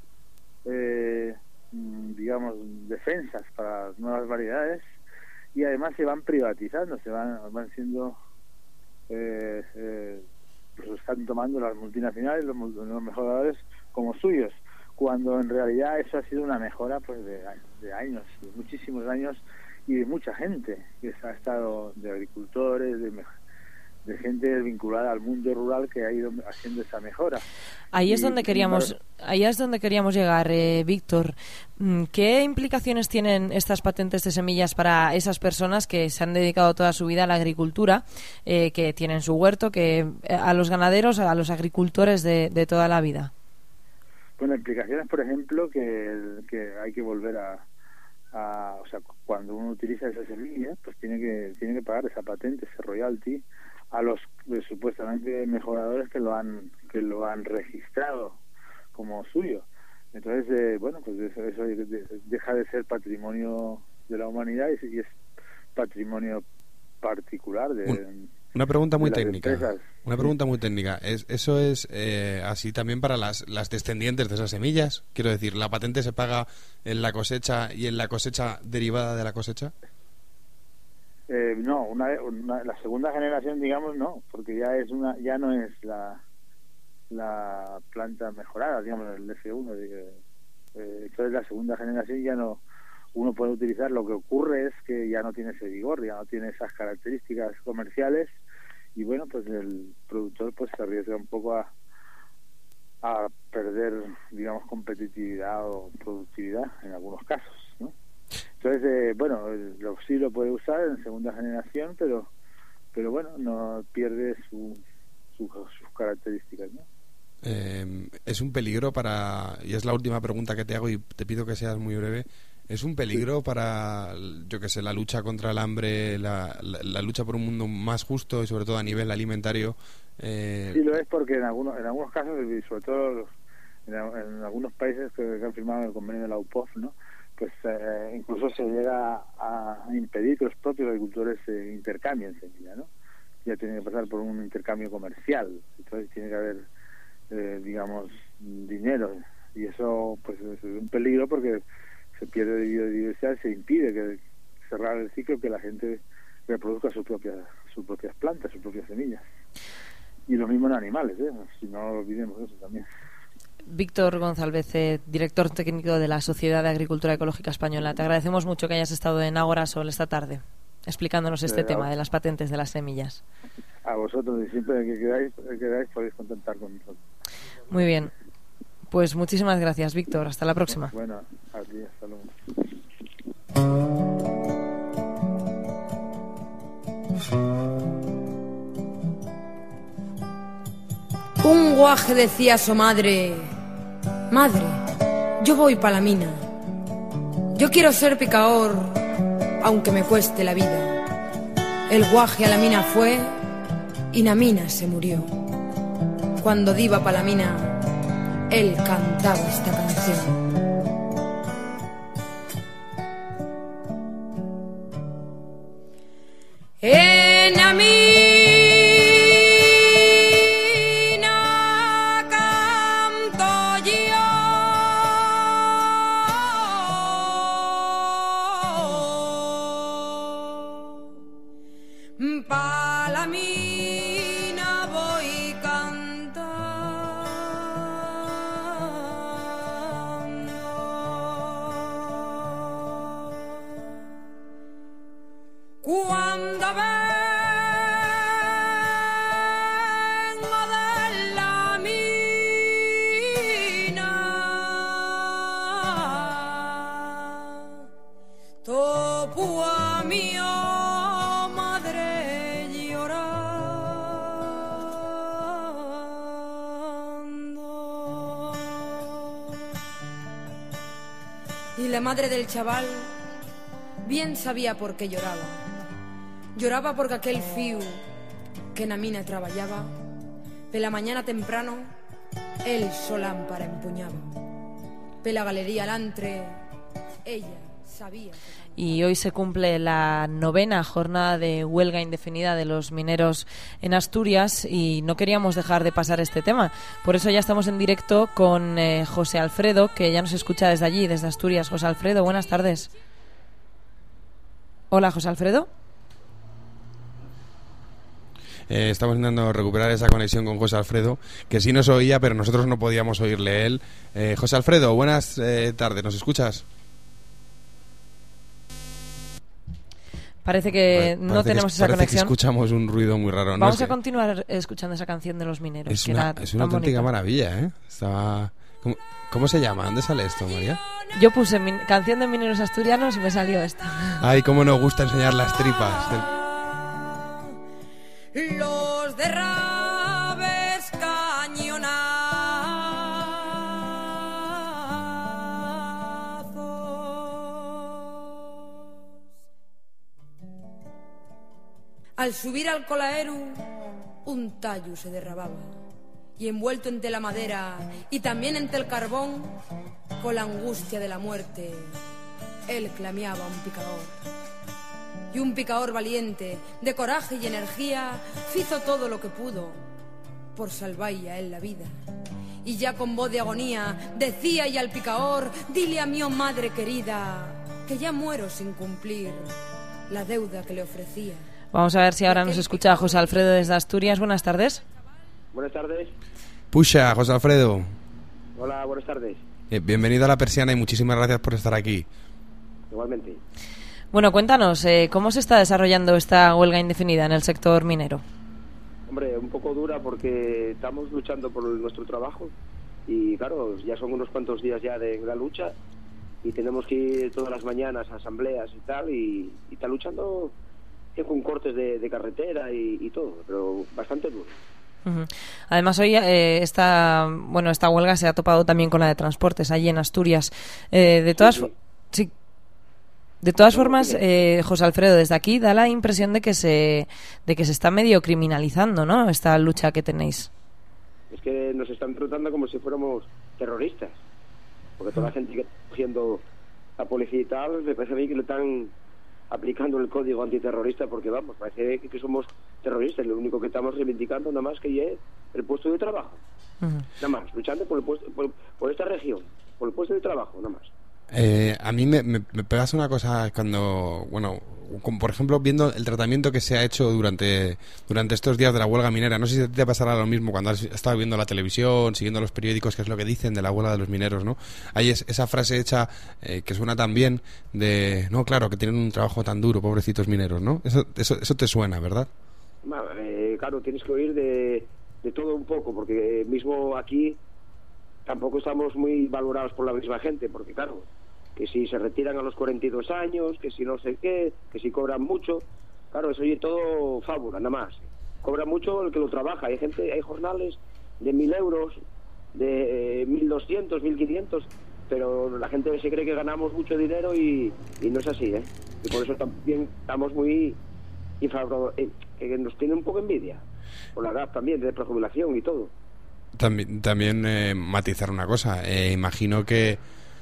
eh, digamos, defensas para las nuevas variedades, y además se van privatizando, se van van siendo eh, eh, los están tomando las multinacionales, los, los mejoradores como suyos, cuando en realidad eso ha sido una mejora pues de, de años, de muchísimos años, y de mucha gente que ha estado, de agricultores, de de gente vinculada al mundo rural que ha ido haciendo esa mejora. Ahí es y, donde queríamos, ahí es donde queríamos llegar, eh, Víctor. ¿Qué implicaciones tienen estas patentes de semillas para esas personas que se han dedicado toda su vida a la agricultura, eh, que tienen su huerto, que a los ganaderos, a los agricultores de, de toda la vida? Bueno, implicaciones, por ejemplo, que, que hay que volver a, a, o sea, cuando uno utiliza esa semilla, pues tiene que tiene que pagar esa patente, ese royalty, a los pues, supuestamente mejoradores que lo han que lo han registrado como suyo. Entonces, eh, bueno, pues eso, eso deja de ser patrimonio de la humanidad y, y es patrimonio particular de una pregunta muy de las técnica. empresas. Una pregunta muy técnica. ¿Es, ¿Eso es eh, así también para las, las descendientes de esas semillas? Quiero decir, ¿la patente se paga en la cosecha y en la cosecha derivada de la cosecha? Eh, no, una, una, la segunda generación, digamos, no, porque ya es una, ya no es la la planta mejorada, digamos, el F uno. Eh, entonces la segunda generación ya no, uno puede utilizar. Lo que ocurre es que ya no tiene ese vigor, ya no tiene esas características comerciales y bueno, pues el productor pues se arriesga un poco a a perder, digamos, competitividad o productividad en algunos casos, ¿no? Entonces, eh, bueno, lo, sí lo puede usar en segunda generación, pero pero bueno, no pierde su, su, sus características, ¿no? Eh, es un peligro para, y es la última pregunta que te hago y te pido que seas muy breve, ¿es un peligro sí. para, yo que sé, la lucha contra el hambre, la, la, la lucha por un mundo más justo y sobre todo a nivel alimentario? Eh... Sí lo es, porque en algunos en algunos casos, y sobre todo en, en algunos países que, que han firmado el convenio de la U P O F, ¿no? Pues eh, incluso se llega a, a impedir que los propios agricultores se intercambien semilla, ¿no? Ya tiene que pasar por un intercambio comercial, entonces tiene que haber, eh, digamos, dinero, y eso pues es un peligro porque se pierde biodiversidad, se impide que se cerrar el ciclo, que la gente reproduzca sus propias sus propias plantas, sus propias semillas. Y lo mismo en animales, ¿eh? Si no olvidemos eso también. Víctor González, eh, director técnico de la Sociedad de Agricultura Ecológica Española, te agradecemos mucho que hayas estado en Ágora Sol esta tarde, explicándonos este Eh, tema de las patentes de las semillas. A vosotros, y siempre que queráis, que queráis podéis contactar con nosotros. Muy bien. Pues muchísimas gracias, Víctor. Hasta la próxima. Bueno, a ti, hasta luego. Un guaje decía a su madre: madre, yo voy pa' la mina. Yo quiero ser picador, aunque me cueste la vida. El guaje a la mina fue y na mina se murió. Cuando diva pa' la mina, él cantaba esta canción. En la mina canto yo, pa' la mina voy cantando. Cuando vengo de la mina, topo a mi madre llorando. Y la madre del chaval bien sabía por qué lloraba. Lloraba porque aquel fiu que na mina traballaba, pela mañana temprano, el solámpara empuñaba. Pela galería lantre, ella sabía. Y hoy se cumple la novena jornada de huelga indefinida de los mineros en Asturias y no queríamos dejar de pasar este tema. Por eso ya estamos en directo con eh, José Alfredo, que ya nos escucha desde allí, desde Asturias. José Alfredo, buenas tardes. Hola, José Alfredo. Eh, estamos intentando recuperar esa conexión con José Alfredo, que sí nos oía, pero nosotros no podíamos oírle él. Eh, José Alfredo, buenas eh, tardes, ¿nos escuchas? Parece que Vale, no parece tenemos que, esa parece conexión. Que escuchamos un ruido muy raro. Vamos no sé. a continuar escuchando esa canción de los mineros. Es que una, era es una tan auténtica bonita. maravilla, ¿eh? Estaba... ¿Cómo, ¿Cómo se llama? ¿Dónde sale esto, María? Yo puse min- canción de mineros asturianos y me salió esta. Ay, cómo nos gusta enseñar las tripas. del- Los derrabes cañonazos. Al subir al colaero, un tallo se derrababa, y envuelto entre la madera y también entre el carbón, con la angustia de la muerte, él clameaba a un picador. Y un picador valiente, de coraje y energía, hizo todo lo que pudo por salvarle a él la vida. Y ya con voz de agonía decía y al picador: dile a mi oh madre querida que ya muero sin cumplir la deuda que le ofrecía. Vamos a ver si ahora nos escucha José Alfredo desde Asturias. Buenas tardes. Buenas tardes. Puxa, José Alfredo. Hola, buenas tardes. Eh, bienvenido a La Persiana y muchísimas gracias por estar aquí. Igualmente. Bueno, cuéntanos, eh, ¿cómo se está desarrollando esta huelga indefinida en el sector minero? Hombre, un poco dura porque estamos luchando por nuestro trabajo y claro, ya son unos cuantos días ya de la lucha y tenemos que ir todas las mañanas a asambleas y tal y, y está luchando con cortes de, de carretera y, y todo, pero bastante duro. Uh-huh. Además hoy eh, esta bueno esta huelga se ha topado también con la de transportes allí en Asturias. Eh, de todas Sí, sí. sí. De todas formas, eh, José Alfredo, desde aquí da la impresión de que se de que se está medio criminalizando, ¿no? Esta lucha que tenéis. Es que nos están tratando como si fuéramos terroristas, porque toda la gente que está cogiendo la policía y tal, me parece a mí que le están aplicando el código antiterrorista, porque vamos, parece que, que somos terroristas. Lo único que estamos reivindicando nada más que es el puesto de trabajo, Uh-huh. nada más, luchando por el puesto, por, por esta región, por el puesto de trabajo, nada más. Eh, a mí me, me, me pegas una cosa cuando, bueno, como por ejemplo, viendo el tratamiento que se ha hecho durante durante estos días de la huelga minera, no sé si te pasará lo mismo cuando has estado viendo la televisión, siguiendo los periódicos, qué es lo que dicen de la huelga de los mineros, ¿no? Hay es, esa frase hecha eh, que suena tan bien de, no, claro, que tienen un trabajo tan duro, pobrecitos mineros, ¿no? Eso, eso, eso te suena, ¿verdad? Eh, claro, tienes que oír de, de todo un poco, porque mismo aquí tampoco estamos muy valorados por la misma gente, porque claro, que si se retiran a los cuarenta y dos años, que si no sé qué, que si cobran mucho, claro, eso oye todo fábula, nada más. Cobra mucho el que lo trabaja, hay gente, hay jornales de mil euros, de eh, mil doscientos, mil quinientos, pero la gente se cree que ganamos mucho dinero y, y no es así, ¿eh? Y por eso también estamos muy infravalorados, eh, que nos tiene un poco envidia, por la edad también, de prejubilación y todo. También, también eh, matizar una cosa, eh, imagino que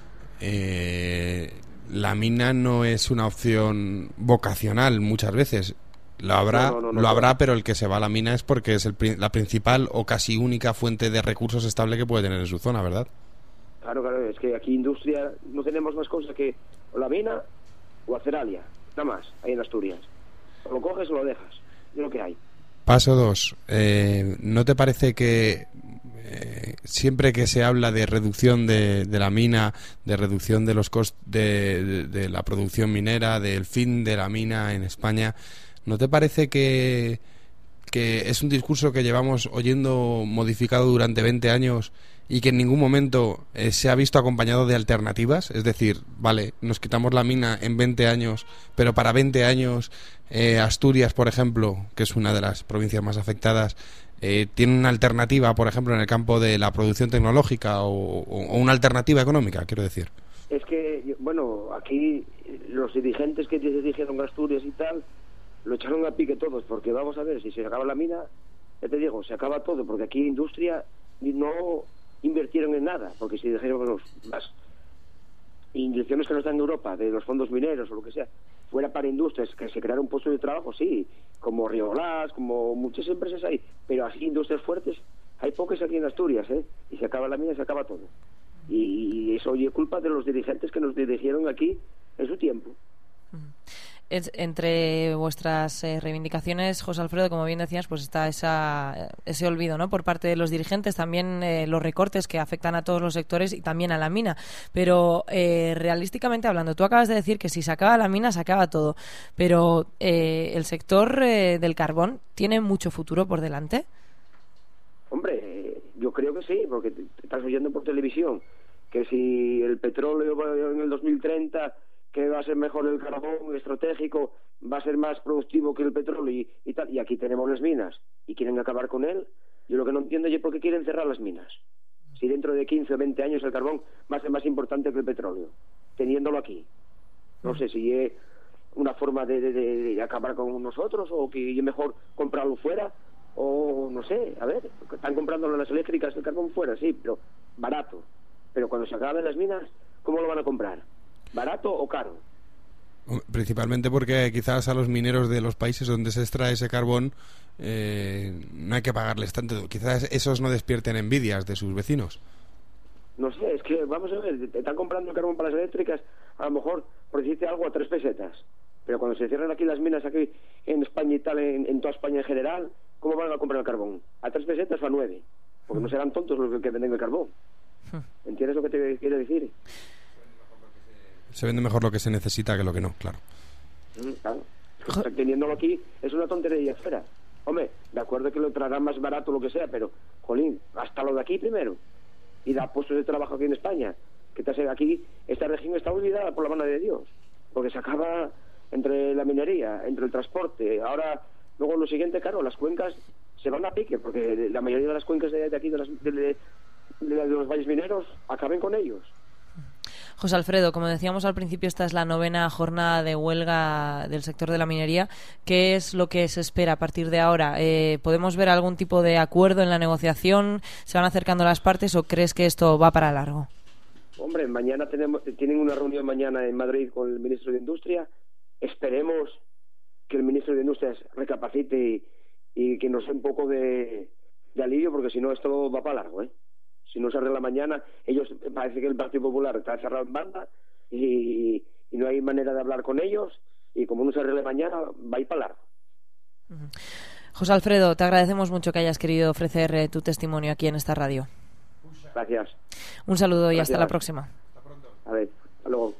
Eh, la mina no es una opción vocacional muchas veces. Lo habrá, No, no, no, no, lo no. habrá, pero el que se va a la mina es porque es el, pri- la principal o casi única fuente de recursos estable que puede tener en su zona, ¿verdad? Claro, claro, es que aquí industria no tenemos más cosas que o la mina o Aceralia, nada más, ahí en Asturias. O lo coges o lo dejas, es lo que hay. Paso dos. Eh, ¿no te parece que eh, siempre que se habla de reducción de, de la mina, de reducción de los costos de, de, de la producción minera, del fin de la mina en España, ¿no te parece que, que es un discurso que llevamos oyendo modificado durante veinte años y que en ningún momento eh, se ha visto acompañado de alternativas? Es decir, vale, nos quitamos la mina en veinte años, pero para veinte años eh, Asturias, por ejemplo, que es una de las provincias más afectadas, eh, tiene una alternativa, por ejemplo, en el campo de la producción tecnológica o, o, o una alternativa económica, quiero decir. Es que, yo- bueno, aquí los dirigentes que dirigieron Asturias y tal, lo echaron a pique todos, porque vamos a ver, si se acaba la mina, ya te digo, se acaba todo, porque aquí industria no invirtieron en nada, porque si dijeron los, las inyecciones que nos dan en Europa, de los fondos mineros o lo que sea, fuera para industrias, que se crearon puestos de trabajo, sí, como Riolás, como muchas empresas hay, pero así industrias fuertes, hay pocas aquí en Asturias, ¿eh? Y se acaba la mina, se acaba todo. Y, y eso oye culpa de los dirigentes que nos dirigieron aquí en su tiempo. Es- entre vuestras eh, reivindicaciones, José Alfredo, como bien decías, pues está esa, ese olvido, ¿no?, por parte de los dirigentes, también eh, los recortes que afectan a todos los sectores y también a la mina. Pero eh, realísticamente hablando, tú acabas de decir que si se acaba la mina, se acaba todo. Pero eh, el sector eh, del carbón tiene mucho futuro por delante. Hombre, eh, yo creo que sí, porque te, te estás oyendo por televisión que si el petróleo va en el dos mil treinta, que va a ser mejor el carbón estratégico, va a ser más productivo que el petróleo y, y tal, y aquí tenemos las minas y quieren acabar con él. Yo lo que no entiendo es por qué quieren cerrar las minas. Si dentro de quince o veinte años el carbón va a ser más importante que el petróleo, teniéndolo aquí. No sé si es una forma de, de, de, de acabar con nosotros o que es mejor comprarlo fuera, o no sé, a ver, están comprando las eléctricas el carbón fuera, sí, pero barato. Pero cuando se acaben las minas, ¿cómo lo van a comprar? ¿Barato o caro? Principalmente porque quizás a los mineros de los países donde se extrae ese carbón eh, no hay que pagarles tanto. Quizás esos no despierten envidias de sus vecinos. No sé, es que, vamos a ver, te están comprando el carbón para las eléctricas, a lo mejor, por decirte algo, a tres pesetas. Pero cuando se cierran aquí las minas, aquí en España y tal, en, en toda España en general, ¿cómo van a comprar el carbón? ¿A tres pesetas o a nueve? Porque no serán tontos los que venden el carbón. ¿Entiendes lo que te quiero decir? Se vende mejor lo que se necesita que lo que no, claro. Mm, claro. Teniéndolo aquí es una tontería fuera. Hombre, de acuerdo que lo traerán más barato, lo que sea, pero, jolín, hasta lo de aquí primero. Y da puestos de trabajo aquí en España. Que te hace aquí, esta región está olvidada por la mano de Dios. Porque se acaba entre la minería, entre el transporte. Ahora, luego lo siguiente, claro, las cuencas se van a pique, porque la mayoría de las cuencas de, de aquí, de, las, de, de, de los valles mineros, acaben con ellos. José Alfredo, como decíamos al principio, esta es la novena jornada de huelga del sector de la minería. ¿Qué es lo que se espera a partir de ahora? Eh, ¿Podemos ver algún tipo de acuerdo en la negociación? ¿Se van acercando las partes o crees que esto va para largo? Hombre, mañana tenemos, tienen una reunión mañana en Madrid con el ministro de Industria. Esperemos que el ministro de Industria recapacite y, y que nos dé un poco de, de alivio, porque si no esto va para largo, ¿eh? Si no se arregla mañana, ellos, parece que el Partido Popular está cerrado en banda y, y no hay manera de hablar con ellos, y como no se arregle mañana, va a ir para largo. José Alfredo, te agradecemos mucho que hayas querido ofrecer eh, tu testimonio aquí en esta radio. Gracias. Un saludo y Gracias. hasta la próxima. A ver, hasta luego.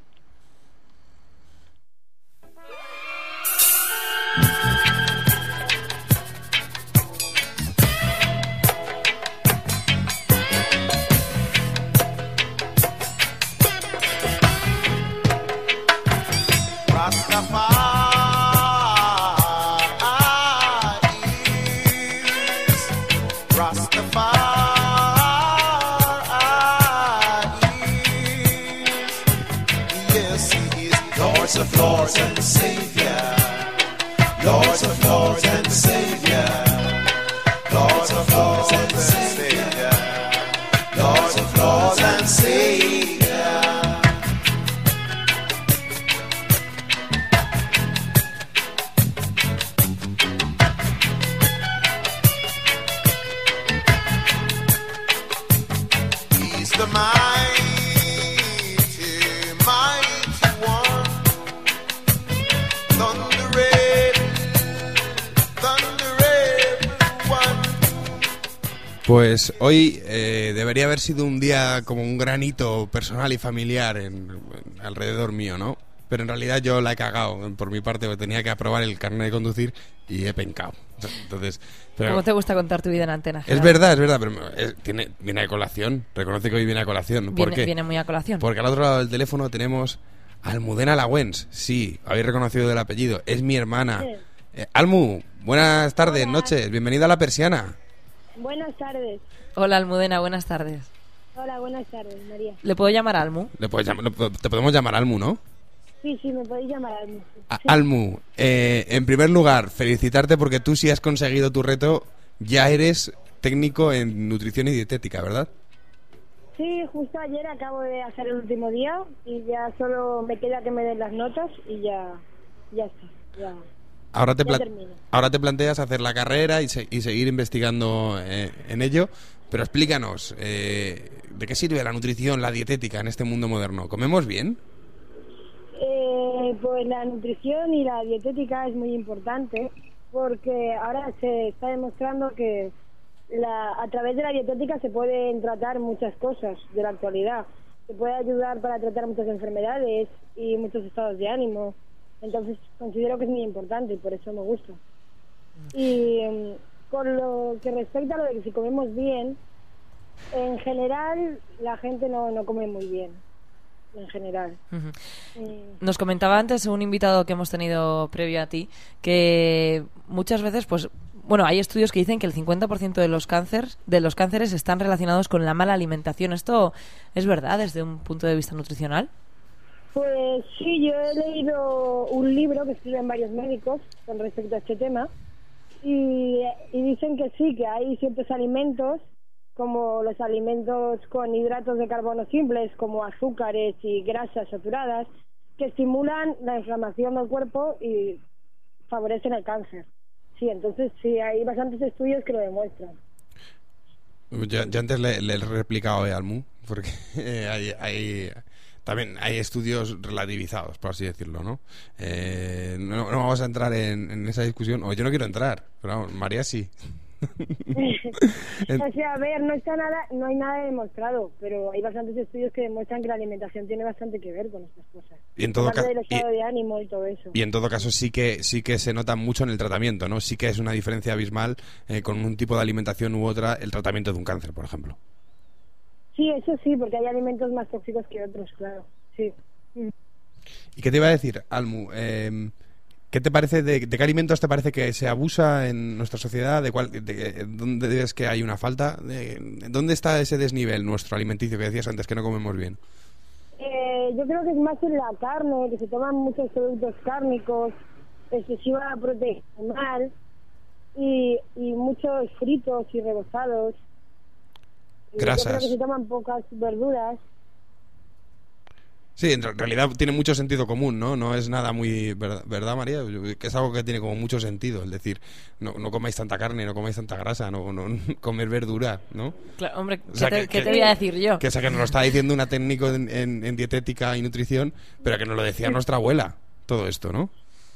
Of Lords and Savior, Lords of Lords and Savior, Lords of Lords and Savior, Lords of Lords and Savior. He's the mighty, mighty one. Pues hoy eh, debería haber sido un día como un granito personal y familiar en, en, alrededor mío, ¿no? Pero en realidad yo la he cagado por mi parte, porque tenía que aprobar el carnet de conducir y he pencado. Entonces, pero, ¿cómo te gusta contar tu vida en antena, es Gerardo? verdad, es verdad, pero es, tiene, viene a colación. Reconoce que hoy viene a colación. ¿Por Viene, qué? viene muy a colación. Porque al otro lado del teléfono tenemos a Almudena Lagüens. Sí, habéis reconocido el apellido. Es mi hermana. Sí. Eh, Almu, buenas tardes, Hola. noches. Bienvenida a La Persiana. Buenas tardes. Hola, Almudena, buenas tardes. Hola, buenas tardes, María. ¿Le puedo llamar a Almu? Le puedes llamar- te podemos llamar Almu, ¿no? Sí, sí, me podéis llamar a mí. A- Almu, eh, en primer lugar, felicitarte porque tú sí has conseguido tu reto. Ya eres técnico en nutrición y dietética, ¿verdad? Sí, justo ayer acabo de hacer el último día y ya solo me queda que me den las notas y ya, ya está, ya, Ahora te, ya pla- termino. ahora te planteas hacer la carrera y, se- y seguir investigando eh, en ello. Pero explícanos, eh, ¿de qué sirve la nutrición, la dietética en este mundo moderno? ¿Comemos bien? Eh, pues la nutrición y la dietética es muy importante porque ahora se está demostrando que la, a través de la dietética se pueden tratar muchas cosas de la actualidad. Se puede ayudar para tratar muchas enfermedades y muchos estados de ánimo. Entonces considero que es muy importante y por eso me gusta. Y em, con lo que respecta a lo de que si comemos bien, en general la gente no, no come muy bien. En general. Ujú. Mm. Nos comentaba antes un invitado que hemos tenido previo a ti que muchas veces, pues, bueno, hay estudios que dicen que el cincuenta por ciento de los cánceres, de los cánceres están relacionados con la mala alimentación. ¿Esto es verdad desde un punto de vista nutricional? Pues sí, yo he leído un libro que escriben varios médicos con respecto a este tema y, y dicen que sí, que hay ciertos alimentos como los alimentos con hidratos de carbono simples como azúcares y grasas saturadas que estimulan la inflamación del cuerpo y favorecen el cáncer. Sí, entonces sí, hay bastantes estudios que lo demuestran. Yo, yo antes le, le he replicado a Almu, porque eh, hay, hay, también hay estudios relativizados, por así decirlo, ¿no? Eh, no, no vamos a entrar en, en esa discusión, o yo no quiero entrar, pero vamos, María sí. O sea, a ver, no está nada, no hay nada demostrado, pero hay bastantes estudios que demuestran que la alimentación tiene bastante que ver con estas cosas. Y en todo Aparte ca- del estado y- de ánimo y todo eso. Y en todo caso sí que sí que se nota mucho en el tratamiento, ¿no? Sí que es una diferencia abismal eh, con un tipo de alimentación u otra el tratamiento de un cáncer, por ejemplo. Sí, eso sí, porque hay alimentos más tóxicos que otros, claro. Sí. Mm. ¿Y qué te iba a decir, Almu? Eh, ¿Qué te parece de, de qué alimentos te parece que se abusa en nuestra sociedad? ¿De cuál, de, dónde ves que hay una falta? De, ¿Dónde está ese desnivel nuestro alimenticio que decías antes que no comemos bien? Eh, yo creo que es más en la carne, que se toman muchos productos cárnicos, excesiva proteína animal y, y muchos fritos y rebozados. Y Yo Grasas. creo que se toman pocas verduras. Sí, en re- realidad tiene mucho sentido común, ¿no? No es nada muy... ¿Verdad, ¿verdad, María? Que es algo que tiene como mucho sentido. Es decir, no, no comáis tanta carne, no comáis tanta grasa, no, no comer verdura, ¿no? Claro, hombre, O sea, ¿qué te, que- qué que- te voy a decir yo? Que, o sea, que nos lo está diciendo una técnico en, en- en dietética y nutrición, pero que nos lo decía nuestra abuela, todo esto, ¿no?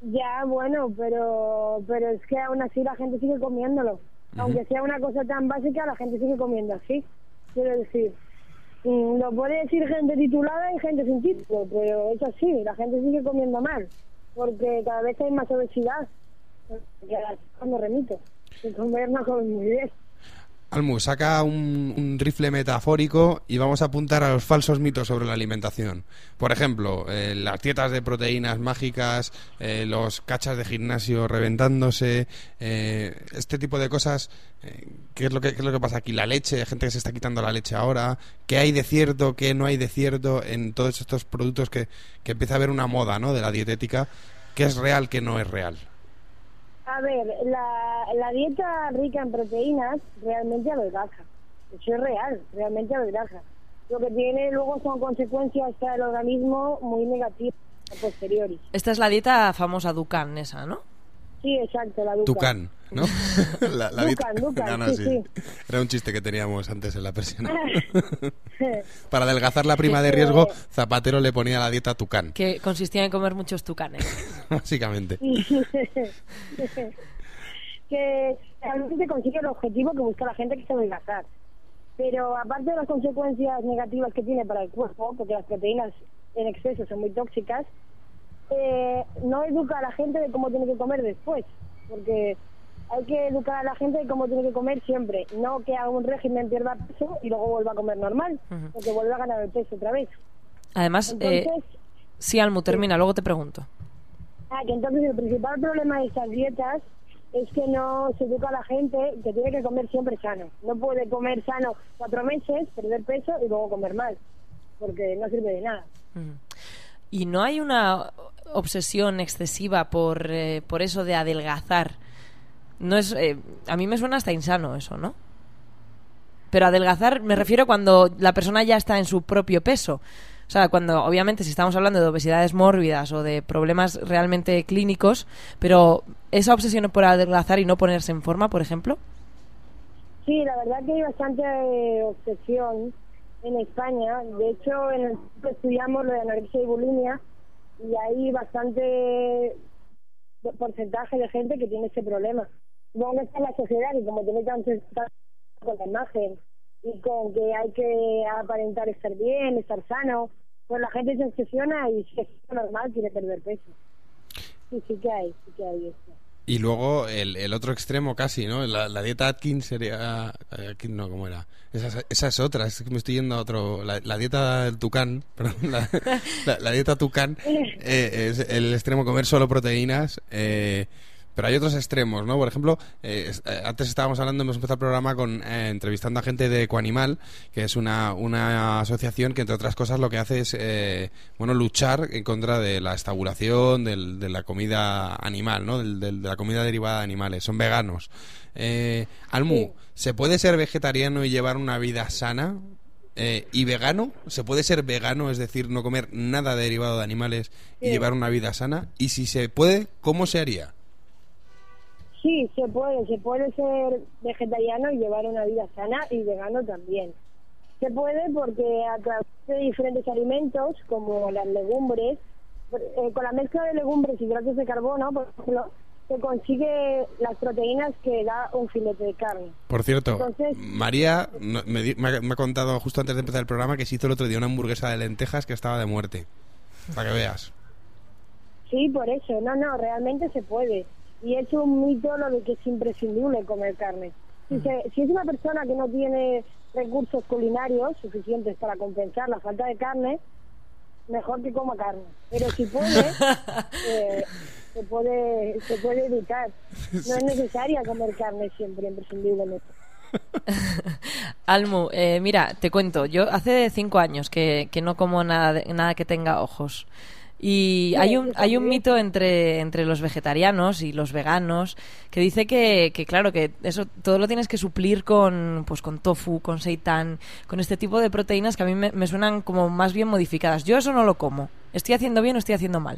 Ya, bueno, pero pero es que aún así la gente sigue comiéndolo. Uh-huh. Aunque sea una cosa tan básica, la gente sigue comiendo así. Quiero decir, mm, lo puede decir gente titulada y gente sin título, pero es así, la gente sigue comiendo mal, porque cada vez hay más obesidad. Que cuando remito, sin comer no comen muy bien. Almu, saca un, un rifle metafórico y vamos a apuntar a los falsos mitos sobre la alimentación. Por ejemplo, eh, las dietas de proteínas mágicas, eh, los cachas de gimnasio reventándose, eh, este tipo de cosas. Eh, ¿qué es lo que, qué es lo que pasa aquí? La leche, gente que se está quitando la leche ahora. ¿Qué hay de cierto, qué no hay de cierto en todos estos productos que, que empieza a haber una moda, ¿no?, de la dietética? ¿Qué es real, qué no es real? A ver, la, la dieta rica en proteínas realmente adelgaza. Eso es real, realmente adelgaza. Lo que tiene luego son consecuencias para el organismo muy negativas a posteriori. Esta es la dieta famosa Dukan, esa, ¿no? Sí, exacto, la Dukan. Dukan, ¿no? la, la Dukan, Dukan, no, no, sí, sí. sí. Era un chiste que teníamos antes en la persiana. Para adelgazar la prima de riesgo, Zapatero le ponía la dieta Tucán. Que consistía en comer muchos tucanes. Básicamente. Que realmente consigue el objetivo que busca la gente, que es adelgazar. Pero aparte de las consecuencias negativas que tiene para el cuerpo, porque las proteínas en exceso son muy tóxicas, eh, no educa a la gente de cómo tiene que comer después, porque hay que educar a la gente de cómo tiene que comer siempre, no que haga un régimen, pierda peso y luego vuelva a comer normal, uh-huh. porque vuelve a ganar el peso otra vez. Además, entonces, eh, sí, Almu, termina, sí. Luego te pregunto. Ah, que entonces el principal problema de estas dietas es que no se educa a la gente que tiene que comer siempre sano. No puede comer sano cuatro meses, perder peso y luego comer mal, porque no sirve de nada. Uh-huh. ¿Y no hay una obsesión excesiva por, eh, por eso de adelgazar? No es, eh, a mí me suena hasta insano eso, ¿no? Pero adelgazar me refiero cuando la persona ya está en su propio peso. O sea, cuando, obviamente, si estamos hablando de obesidades mórbidas o de problemas realmente clínicos, pero esa obsesión por adelgazar y no ponerse en forma, por ejemplo. Sí, la verdad que hay bastante eh, obsesión en España. De hecho, en el estudiamos lo de anorexia y bulimia y hay bastante porcentaje de gente que tiene ese problema. Supongo que está en la sociedad y como tiene tanto con la imagen y con que hay que aparentar estar bien, estar sano, pues la gente se obsesiona y si es normal quiere perder peso. Sí, sí que hay, sí que hay esto. Y luego el, el otro extremo casi, ¿no? La, la dieta Atkins sería... Atkins no, ¿cómo era? Esa, esa es otra, es que me estoy yendo a otro... La, la dieta del Tucán, perdón, la, la, la dieta Tucán eh, es el extremo comer solo proteínas... Eh, Pero hay otros extremos, ¿no? Por ejemplo, eh, antes estábamos hablando, hemos empezado el programa con eh, entrevistando a gente de Ecoanimal, que es una, una asociación que, entre otras cosas, lo que hace es eh, bueno, luchar en contra de la estabulación, del, de la comida animal, ¿no? Del, del, de la comida derivada de animales. Son veganos. Eh, Almu, ¿se puede ser vegetariano y llevar una vida sana? Eh, ¿Y vegano? ¿Se puede ser vegano, es decir, no comer nada derivado de animales y sí. llevar una vida sana? Y si se puede, ¿cómo se haría? Sí, se puede, se puede ser vegetariano y llevar una vida sana y vegano también. Se puede porque a través de diferentes alimentos, como las legumbres, eh, con la mezcla de legumbres y hidratos de carbono, por ejemplo, se consigue las proteínas que da un filete de carne. Por cierto, Entonces, María me, me, ha, me ha contado justo antes de empezar el programa que se hizo el otro día una hamburguesa de lentejas que estaba de muerte. Para que veas. Sí, por eso. No, no, realmente se puede. Y es un mito lo de que es imprescindible comer carne. Si, se, si es una persona que no tiene recursos culinarios suficientes para compensar la falta de carne, mejor que coma carne. Pero si puede, eh, se puede se puede evitar. No es necesaria comer carne siempre, imprescindiblemente. Almu, eh, mira, te cuento. Yo hace cinco años que, que no como nada, de, nada que tenga ojos. Y sí, hay un hay un mito entre entre los vegetarianos y los veganos que dice que, que claro que eso todo lo tienes que suplir con pues con tofu, con seitán, con este tipo de proteínas que a mí me, me suenan como más bien modificadas. Yo eso no lo como. ¿Estoy haciendo bien o estoy haciendo mal?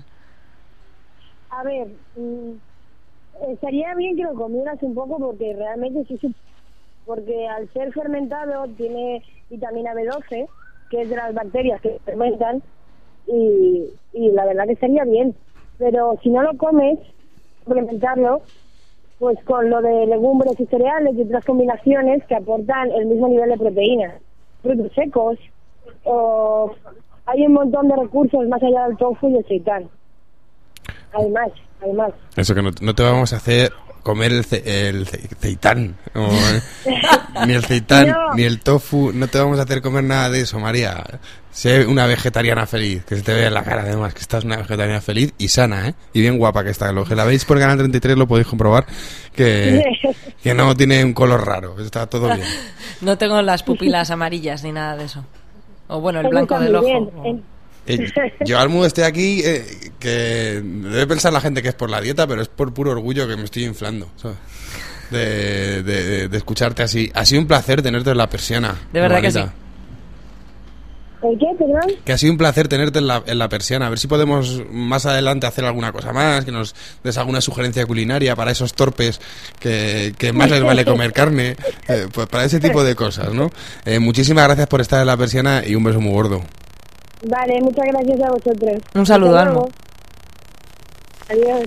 A ver, mmm, estaría bien que lo comieras un poco porque realmente sí, sí, porque al ser fermentado tiene vitamina B doce, que es de las bacterias que fermentan. Y, y la verdad que estaría bien, pero si no lo comes, complementarlo pues con lo de legumbres y cereales y otras combinaciones que aportan el mismo nivel de proteína, frutos secos, o hay un montón de recursos más allá del tofu y el seitán. Además, además. Eso, que no, no te vamos a hacer comer el, ce, el ce, ceitán, o, ni el ceitán, no. ni el tofu, no te vamos a hacer comer nada de eso, María. Sé una vegetariana feliz, que se te ve en la cara además, que estás una vegetariana feliz y sana, ¿eh? Y bien guapa que está. Lo que la veis por Canal treinta y tres lo podéis comprobar, que, que no tiene un color raro, está todo bien. No tengo las pupilas amarillas ni nada de eso. O bueno, el blanco del ojo. O... Eh, yo, Almu, estoy aquí, eh, que debe pensar la gente que es por la dieta, pero es por puro orgullo que me estoy inflando, ¿sabes? De, de, de escucharte así. Ha sido un placer tenerte en la persiana. De verdad que sí. ¿El qué, perdón? Que ha sido un placer tenerte en la, en la persiana. A ver si podemos más adelante hacer alguna cosa más, que nos des alguna sugerencia culinaria para esos torpes que, que más les vale comer carne, eh, pues para ese tipo de cosas, ¿no? Eh, muchísimas gracias por estar en la persiana y un beso muy gordo. Vale, muchas gracias a vosotros. Un saludo, Almo. Adiós.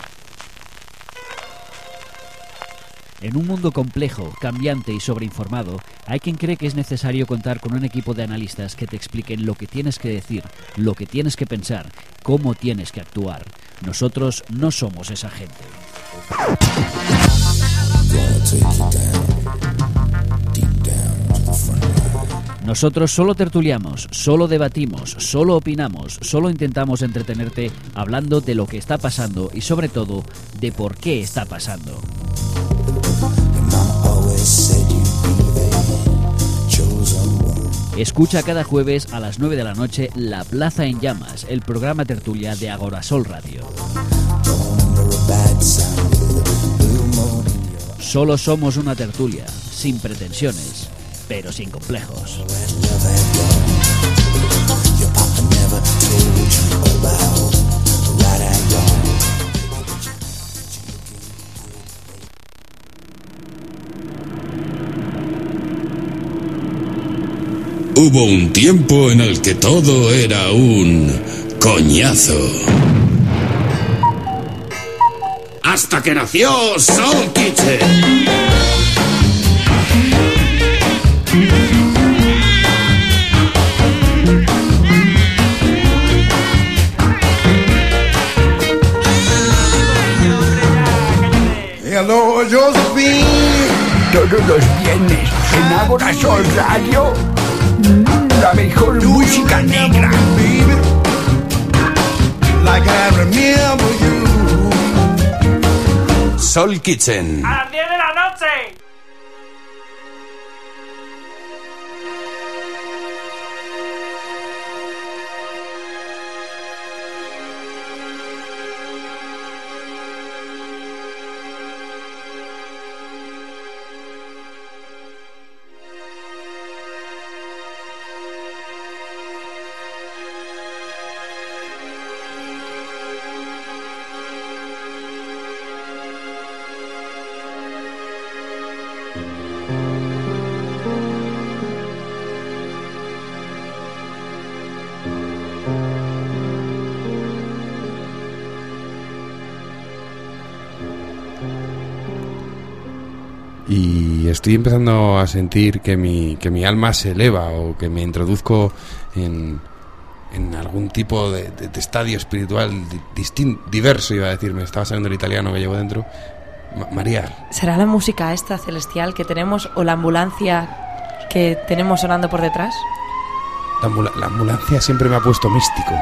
En un mundo complejo, cambiante y sobreinformado, hay quien cree que es necesario contar con un equipo de analistas que te expliquen lo que tienes que decir, lo que tienes que pensar, cómo tienes que actuar. Nosotros no somos esa gente. Nosotros solo tertuliamos, solo debatimos, solo opinamos, solo intentamos entretenerte hablando de lo que está pasando y sobre todo de por qué está pasando. Escucha cada jueves a las nueve de la noche La Plaza en Llamas, el programa tertulia de Agorasol Radio. Solo somos una tertulia, sin pretensiones, pero sin complejos. Hubo un tiempo en el que todo era un coñazo. Hasta que nació Soul Kitchen. Hello, Josephine. Todos los viernes en Agorasol Radio, la mejor música negra. Like I remember you. Soul Kitchen. A las diez de la noche. Y estoy empezando a sentir que mi, que mi alma se eleva o que me introduzco en, en algún tipo de, de, de estadio espiritual distinto, diverso, iba a decir, me estaba saliendo el italiano que llevo dentro. Ma- María. ¿Será la música esta celestial que tenemos o la ambulancia que tenemos sonando por detrás? La, ambula- la ambulancia siempre me ha puesto místico.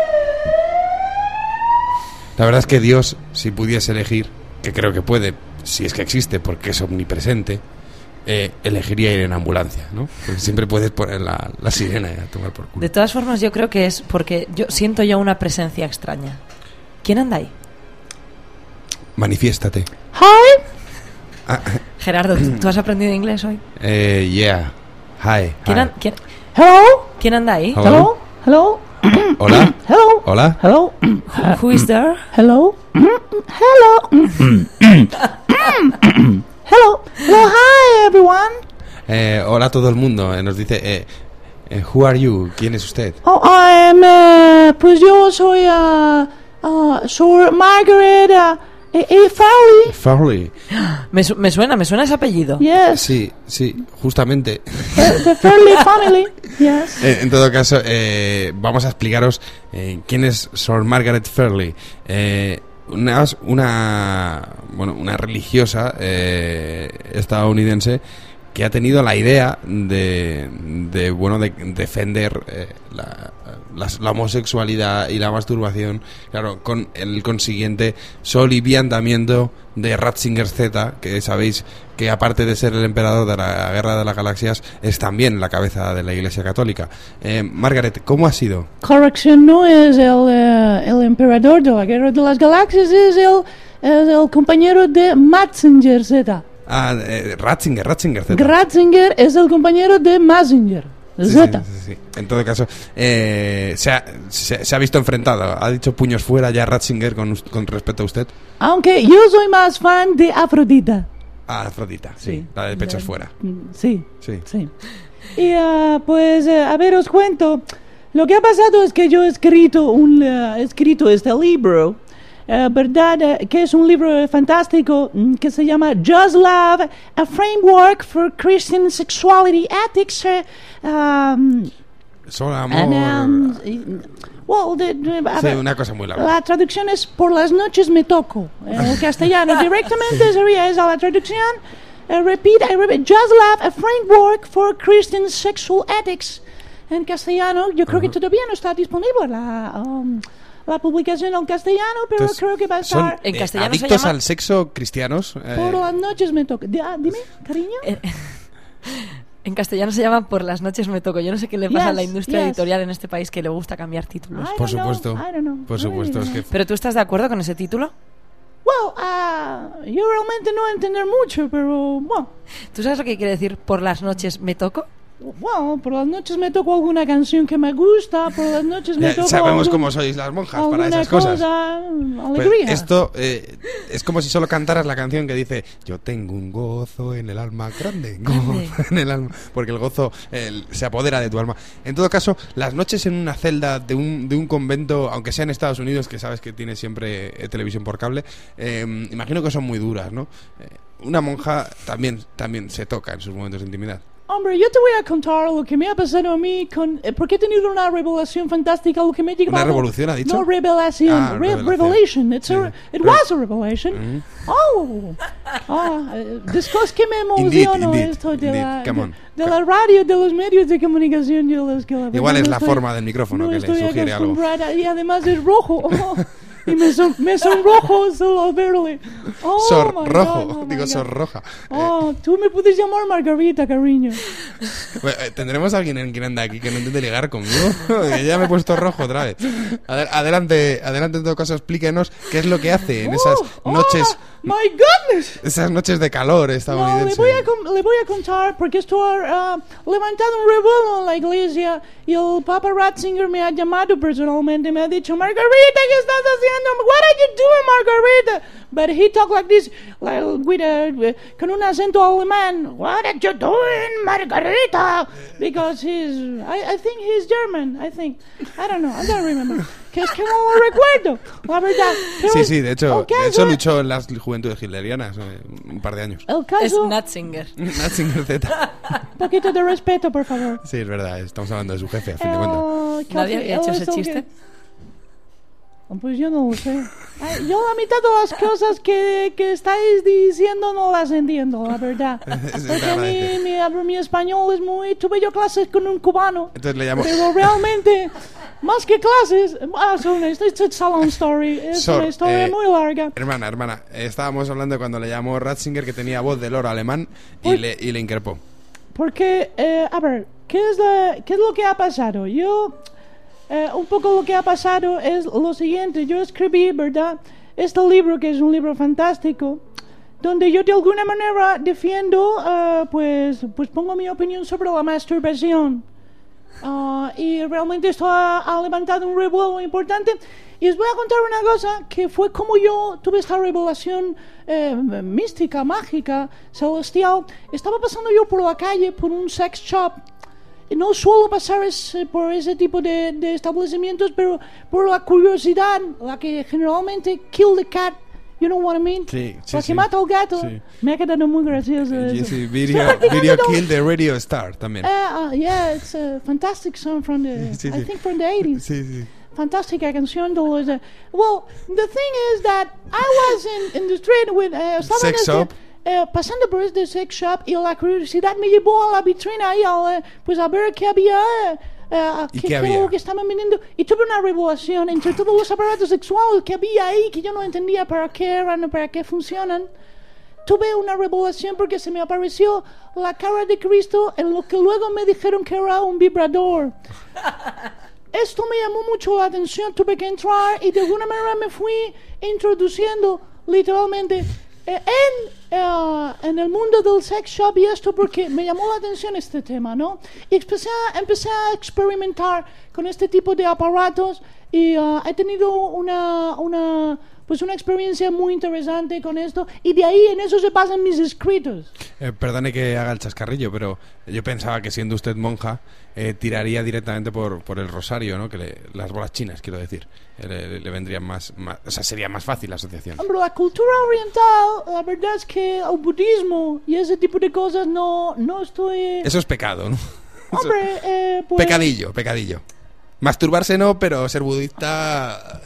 La verdad es que Dios, si pudiese elegir, que creo que puede, si es que existe, porque es omnipresente, eh, elegiría ir en ambulancia, ¿no? Porque siempre puedes poner la, la sirena y a tomar por culo. De todas formas, yo creo que es porque yo siento ya una presencia extraña. ¿Quién anda ahí? Manifiéstate. Hi. Ah, Gerardo, ¿tú, tú has aprendido inglés hoy? eh, yeah. Hi. ¿Quién, hi. an- quién- Hello. ¿Quién anda ahí? Hello. Hello. Hola. Hello. Hola. Hello. Who, who is there? Hello. Hello. Hello. Hello. Hi, everyone. Eh, hola a todo el mundo. Eh, nos dice, eh, eh, who are you? ¿Quién es usted? Oh, I am, eh, pues yo soy, uh, uh, Sir Margaret uh, A. A. Farley. Farley. Me, su- me suena, me suena ese apellido. Yes. Sí, sí, justamente. The, the Farley family. Yes. Eh, en todo caso, eh, vamos a explicaros eh, quién es Sir Margaret Farley. Eh, una, una, bueno, una religiosa eh, estadounidense que ha tenido la idea de, de bueno, de defender eh, la, la, la homosexualidad y la masturbación, claro, con el consiguiente soliviantamiento de Ratzinger Z, que sabéis que aparte de ser el emperador de la Guerra de las Galaxias, es también la cabeza de la Iglesia Católica. Eh, Margaret, ¿cómo ha sido? Corrección, no es el, eh, el emperador de la Guerra de las Galaxias, es el, es el compañero de Matzinger Z. Ah, eh, Ratzinger, Ratzinger Z. Ratzinger es el compañero de Mazinger. Sí, Z. sí, sí, sí. En todo caso, eh, se, ha, se, se ha visto enfrentado. Ha dicho puños fuera ya Ratzinger con, con respecto a usted. Aunque yo soy más fan de Afrodita. Ah, Afrodita, sí, Sí. la de pechos De- fuera. Sí. Sí. Sí. Y ah, pues, eh, a ver, os cuento. Lo que ha pasado es que yo he escrito, un, eh, he escrito este libro, eh, ¿verdad? Eh, que es un libro fantástico mm, que se llama Just Love, a Framework for Christian Sexuality Ethics. eh, um, Solo and, amor. um, y- well, the- the- a Sí, ver, una cosa muy larga. la traducción es por las noches me toco. En el castellano directamente sería esa la traducción. Eh, repeat, I repeat. Just Love, a Framework for Christian Sexual Ethics. En castellano, yo creo que todavía no está disponible la, um, la publicación en castellano, pero Entonces, creo que va a son estar. eh, adictos al sexo cristianos. eh, Por las noches me toco. Di- ah, dime, cariño. En castellano se llama Por las noches me toco. Yo no sé qué le pasa a la Yes, industria yes. editorial en este país que le gusta cambiar títulos. por supuesto. I don't know. Por supuesto, es que ¿Pero tú estás de acuerdo con ese título? Well, ah, yo realmente no entender mucho, pero bueno. ¿Tú sabes lo que quiere decir Por las noches me toco? Bueno, por las noches me toco alguna canción que me gusta, por las noches me Ya toco sabemos algún- cómo sois las monjas para alguna esas cosas. cosa, Pues alegría. esto eh, es como si solo cantaras la canción que dice yo tengo un gozo en el alma grande, gozo en el alma, porque el gozo el- se apodera de tu alma. En todo caso, las noches en una celda de un, de un convento, aunque sea en Estados Unidos, que sabes que tiene siempre eh, televisión por cable, eh, imagino que son muy duras, ¿no? Eh, una monja también, también se toca en sus momentos de intimidad. Hombre, yo te voy a contar lo que me ha pasado a mí con... eh, porque he tenido una revelación fantástica, lo que me ha llegado... ¿Una revolución, ha dicho? No, revelación. Ah, re- revelación. revelation. It's a, it Re- was a revelation. Mm. Oh. Ah, eh, después que me Indeed, emociono indeed, esto de indeed. la, Come on. de, de la radio, de los medios de comunicación, yo los que la verdad Igual es no la estoy- forma del micrófono no que le estoy sugiere algo. acostumbrada, y además es rojo. Oh, y me, son, me sonrojo solo al verle. Oh, Sor my rojo, God, oh, my digo God. sor roja. Oh, tú me puedes llamar Margarita, cariño. Bueno, eh, ¿tendremos a alguien en quien anda aquí que no intente ligar conmigo? Que ya me he puesto rojo otra vez. Adel- adelante, adelante en todo caso, explíquenos qué es lo que hace en esas noches, My goodness. esas noches de calor No, le estadounidense. voy, a, com- le voy a contar porque estoy ah, levantando un revuelo en la iglesia y el Papa Ratzinger me ha llamado personalmente y me ha dicho, Margarita, ¿qué estás haciendo? What are you doing, Margarita? But he talked like this, like, with a, con un acento alemán. What are you doing, Margarita? Because he's, I, I think he's German, I think. I don't know, I don't remember. Que es que no lo recuerdo, la verdad. Pero Sí, sí, de hecho, el caso de hecho es- luchó en las juventudes hitlerianas eh, un par de años. El caso... Es Natzinger. Natzinger Z. Un poquito de respeto, por favor. Sí, es verdad, estamos hablando de su jefe, a fin de cuentas. Eh, ¿Nadie había hecho el- ese el- chiste? Pues yo no lo sé. Ay, yo la mitad de las cosas que, que estáis diciendo no las entiendo, la verdad. Sí, te Porque agradece. mi, mi, mi español es muy... Tuve yo clases con un cubano. Entonces le llamo... Pero realmente, más que clases... Ah, son, it's, it's a salon story. Es Sor, una historia eh, muy larga. Hermana, hermana, eh, estábamos hablando cuando le llamó Ratzinger que tenía voz de loro alemán y le, y le increpó. Porque, eh, a ver, ¿qué es, la- ¿qué es lo que ha pasado? Yo... Eh, un poco lo que ha pasado es lo siguiente. Yo escribí, ¿verdad? Este libro, que es un libro fantástico, donde yo de alguna manera defiendo, eh, pues, pues pongo mi opinión sobre la masturbación. Ah, y realmente esto ha, ha levantado un revuelo importante. Y os voy a contar una cosa que fue como yo tuve esta revelación eh, mística, mágica, celestial. Estaba pasando yo por la calle, por un sex shop. no suelo pasar ese, por ese tipo de, de establecimientos, pero por la curiosidad, la que generalmente kill the cat, you know what I mean? Sí, sí, la sí. que mata al gato. Sí. Me ha quedado muy gracioso Sí, eso. sí, video, video Kill the Radio Star también. Uh, uh, yeah, it's a fantastic song from the, Sí, I sí. think from the eighties. Sí, sí. Fantástica canción de los... uh, well, the thing is that I was in, in the street with... Uh, estaba en Sex este, shop. eh, pasando por este sex shop y la curiosidad me llevó a la vitrina y al, eh, pues a ver qué había... eh, eh, ¿Y qué, qué había? lo que estaban vendiendo. Y tuve una revelación entre todos los aparatos sexuales que había ahí que yo no entendía para qué eran o para qué funcionan. Tuve una revelación porque se me apareció la cara de Cristo en lo que luego me dijeron que era un vibrador. Esto me llamó mucho la atención, tuve que entrar y de alguna manera me fui introduciendo literalmente eh, en, eh, en el mundo del sex shop y esto porque me llamó la atención este tema, ¿no? Y empecé a, empecé a experimentar con este tipo de aparatos y uh, he tenido una, una, pues una experiencia muy interesante con esto y de ahí en eso se basan mis escritos. Eh, perdone que haga el chascarrillo, pero yo pensaba que siendo usted monja eh, tiraría directamente por, por el rosario, ¿no? Que le- las bolas chinas, quiero decir. Eh, le, le vendrían más, más... O sea, sería más fácil la asociación. Hombre, la cultura oriental, la verdad es que el budismo y ese tipo de cosas no, no estoy... Eso es pecado, ¿no? Hombre, eh, pues... Pecadillo, pecadillo. Masturbarse no, pero ser budista...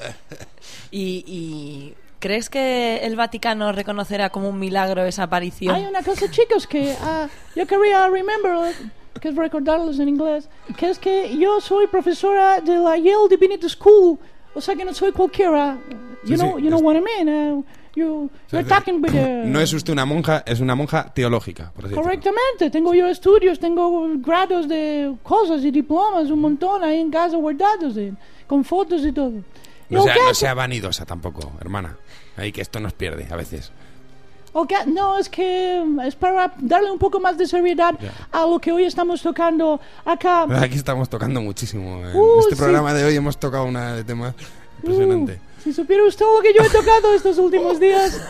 ¿Y, y crees que el Vaticano reconocerá como un milagro esa aparición? Hay una cosa, chicos, que ah, yo quería remember, que es recordarlos en inglés, que es que yo soy profesora de la Yale Divinity School, o sea que no soy cualquiera. You Sí, know, sí, you know es- what I mean? Uh, you, you're talking with a... No es usted una monja, es una monja teológica, por así decirlo. Correctamente, tengo yo estudios, tengo grados de cosas y diplomas, un montón ahí en casa guardados, eh, con fotos y todo. No Y sea, el no caso- sea vanidosa tampoco, hermana. Ahí que esto nos pierde a veces. Ok, no, es que mm, es para darle un poco más de seriedad Ya. a lo que hoy estamos tocando acá. Aquí estamos tocando muchísimo. En Uh, este sí. programa de hoy hemos tocado una de temas impresionante. Uh, si supiera usted lo que yo he tocado estos últimos días.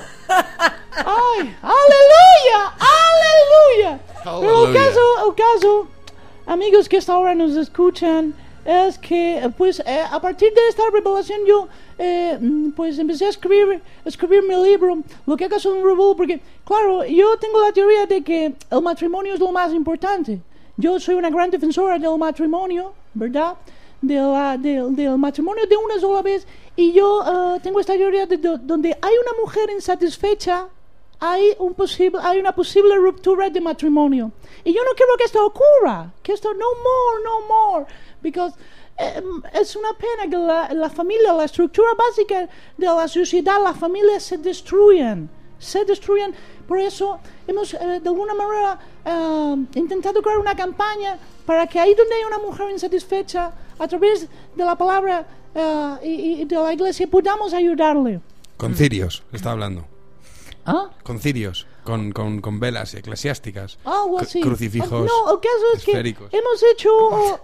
¡Ay! ¡Aleluya! ¡Aleluya! Pero el Aleluya. caso, el caso, amigos que hasta ahora nos escuchan, es que pues eh, a partir de esta revelación yo eh, mm, pues empecé a escribir, escribir mi libro, lo que haga un revuelo, porque claro, yo tengo la teoría de que el matrimonio es lo más importante. Yo soy una gran defensora del matrimonio, ¿verdad? De la, del- del matrimonio de una sola vez, y yo eh, tengo esta teoría de, do- donde hay una mujer insatisfecha, hay un posible hay una posible ruptura de matrimonio, y yo no quiero que esto ocurra, que esto no more no more because eh, es una pena que la, la familia, la estructura básica de la sociedad, las familias se destruyen se destruyen. Por eso hemos eh, de alguna manera eh, intentado crear una campaña para que ahí donde hay una mujer insatisfecha, a través de la palabra eh, y, y de la iglesia, podamos ayudarle. Con cirios, está hablando. ¿Ah? Con cirios, con, con, con velas eclesiásticas, Algo cru- así. crucifijos No, el caso es que esféricos. hemos hecho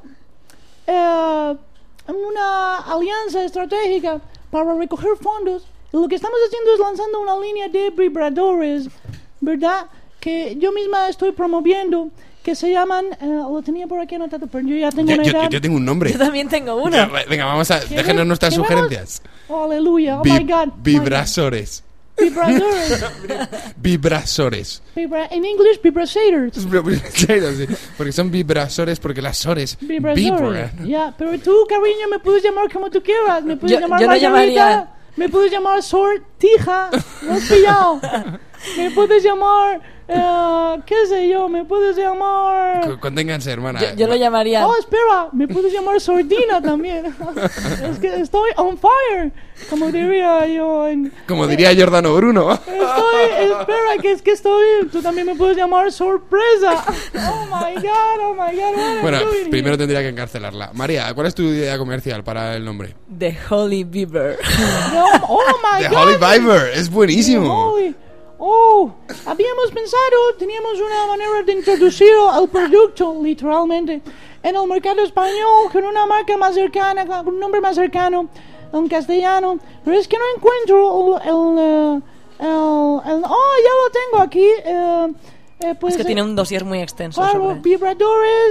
eh, una alianza estratégica para recoger fondos. Y lo que estamos haciendo es lanzando una línea de vibradores, ¿verdad? Que yo misma estoy promoviendo, que se llaman, eh, lo tenía por aquí anotado, pero yo ya tengo Yo, una yo- edad. yo tengo un nombre. Yo también tengo uno. Ya, Venga, vamos a... ¿Qué Déjenos ves? nuestras ¿Qué vemos? sugerencias. Oh, aleluya, oh Vi- my God. Vibrasores. Vibradores. Vibrasores. Vibra- en inglés, vibrators. Sí, porque son vibrasores, porque las sores Vibradores. vibran. Ya, pero tú, cariño, me puedes llamar como tú quieras. Me puedes Yo- llamar yo lo Margarita, llamaría- me puedes llamar sortija. ¿No has pillado? Me puedes llamar, eh, qué sé yo, me puedes llamar... Cu- Conténganse, hermana. Yo, yo lo llamaría. Oh, espera, me puedes llamar sordina también. Es que estoy on fire, como diría yo en... Como diría Giordano Bruno. Estoy, espera, que es que estoy... Tú también me puedes llamar sorpresa. Oh my God, oh my God. what am I Bueno, doing here? primero tendría que encarcelarla. María, ¿cuál es tu idea comercial para el nombre? The Holy Beaver. No, oh my The God. Holy Viber, es buenísimo. Holy- Oh, habíamos pensado, teníamos una manera de introducir el producto, literalmente, en el mercado español, con una marca más cercana, con un nombre más cercano, en castellano, pero es que no encuentro el... el, eh, el- el- oh, ya lo tengo aquí. eh, eh, pues, Es que eh, tiene un dossier muy extenso Claro, sobre... vibradores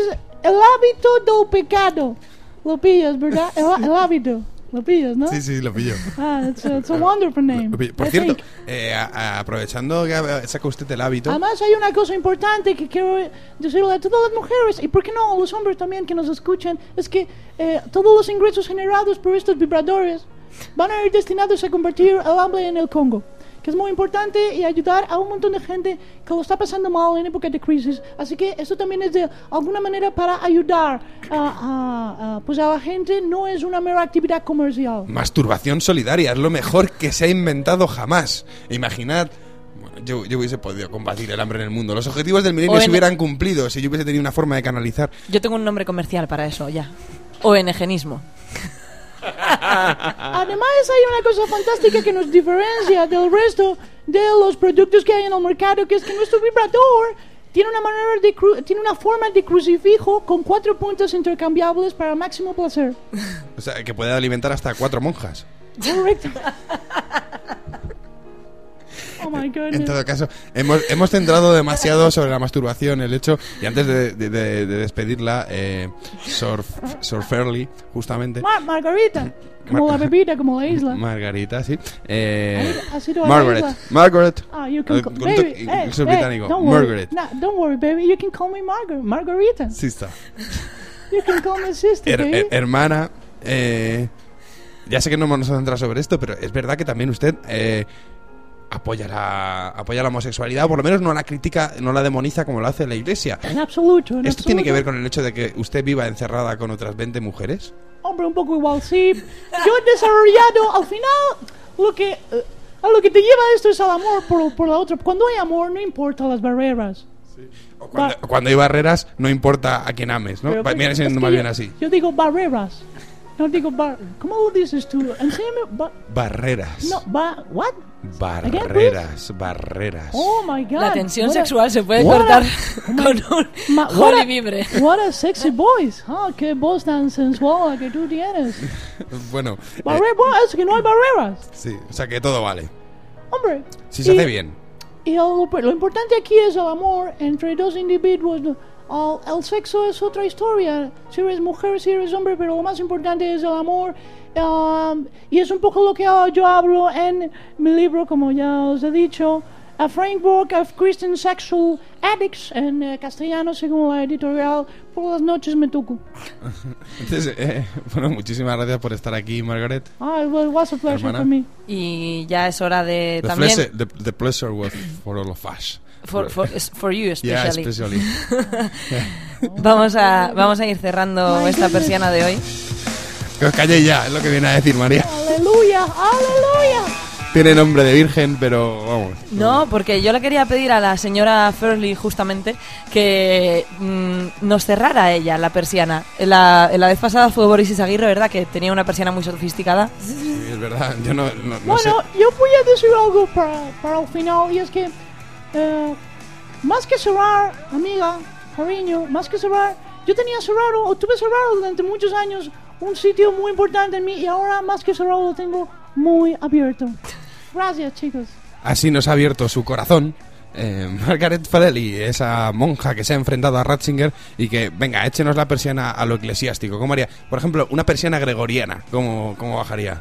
el hábito del pecado. Lo pillas, ¿verdad? El, el hábito. Lo pillas, ¿no? Sí, sí, lo pillo. Ah, it's a, it's a wonderful name. Lo pillo. Por I cierto, think. eh, a- a- aprovechando que a- saca usted el hábito, Además hay una cosa importante que quiero decirle a todas las mujeres, y por qué no a los hombres también que nos escuchan, es que eh, todos los ingresos generados por estos vibradores van a ir destinados a convertir el hambre en el Congo, que es muy importante, y ayudar a un montón de gente que lo está pasando mal en época de crisis. Así que esto también es de alguna manera para ayudar a, a- a, pues a la gente, no es una mera actividad comercial. masturbación solidaria es lo mejor que se ha inventado jamás. Imaginad, bueno, yo, yo hubiese podido combatir el hambre en el mundo. Los objetivos del milenio O se en- hubieran cumplido si yo hubiese tenido una forma de canalizar. Yo tengo un nombre comercial para eso, ya. O N G-nismo. Además hay una cosa fantástica que nos diferencia del resto de los productos que hay en el mercado, que es que nuestro vibrador tiene una manera de cru- tiene una forma de crucifijo con cuatro puntos intercambiables para máximo placer. O sea, que puede alimentar hasta cuatro monjas. Correcto. Oh my En goodness. todo caso, hemos, hemos centrado demasiado sobre la masturbación, el hecho, y antes de, de- de- de despedirla, eh, Sor, Sor Fairley, justamente, Ma- Margarita, como Mar- la bebida, como la isla. Margarita, sí, eh, ¿Has ido a la Margaret, isla? Margaret, Ah, you can Eh, call, con baby, to- hey, incluso hey, británico, don't worry. Margaret, Nah, don't worry, baby. You can call me Margar Margarita. sí está. You can call me sister, Her- baby. her- hermana, eh, ya sé que no nos vamos a centrar sobre esto, pero es verdad que también usted eh, apoya la apoya la homosexualidad, o por lo menos no la critica, no la demoniza como lo hace la Iglesia. En absoluto, en ¿Esto tiene que absoluto. ver con el hecho de que usted viva encerrada con otras veinte mujeres? Hombre, un poco igual, sí. Yo he desarrollado, al final, lo que, eh, a lo que te lleva esto es al amor por, por la otra. Cuando hay amor, no importa las barreras. Cuando, cuando hay barreras, no importa a quién ames, ¿no? Pero, Va- pero, Viene siendo es que más yo- bien así. Yo digo barreras. No digo bar... ¿Cómo lo dices tú? Enséñame... Ba... Barreras. No, ba... What? Barreras, barreras. Oh, my God. La tensión What a- sexual se puede what a- cortar oh my- con un Ma- what Holy a- Vibre. What a sexy voice. Ah, qué voz tan sensual la que tú tienes. Bueno, eh, Barre- bueno, es que no hay barreras. sí, o sea que todo vale. Hombre. Si se y- hace bien. Y lo, lo importante aquí es el amor entre dos individuos. El, el sexo es otra historia. Si eres mujer, si eres hombre, pero lo más importante es el amor. Um, y es un poco lo que uh, yo hablo en mi libro, como ya os he dicho, A Framework of Christian Sexual Addicts, en eh, castellano, según la editorial. Por las noches me toco. Entonces, eh, bueno, muchísimas gracias por estar aquí, Margaret. Ah, it was a pleasure Hermana. for me. Y ya es hora de The, también... pleasure, the, the pleasure was for all of us. For, for, for you Yeah, especially. especially. Yeah. vamos, a, vamos a ir cerrando My esta goodness. persiana de hoy. Que os calléis ya, es lo que viene a decir María. Aleluya, aleluya. Tiene nombre de virgen, pero vamos. No, porque yo le quería pedir a la señora Fairley justamente que mm, nos cerrara ella la persiana. La, la vez pasada fue Boris Izaguirre, ¿verdad? Que tenía una persiana muy sofisticada. Sí, es verdad, yo no, no, no sé. Bueno, yo voy a decir algo para, para el final, y es que eh, más que cerrar, amiga, cariño, más que cerrar, yo tenía cerrado, o tuve cerrado durante muchos años un sitio muy importante en mí, y ahora más que cerrado lo tengo muy abierto. Gracias, chicos. Así nos ha abierto su corazón eh, Margaret Fairley, esa monja que se ha enfrentado a Ratzinger y que, venga, échenos la persiana a lo eclesiástico. ¿Cómo haría? Por ejemplo, una persiana gregoriana, ¿cómo, cómo bajaría?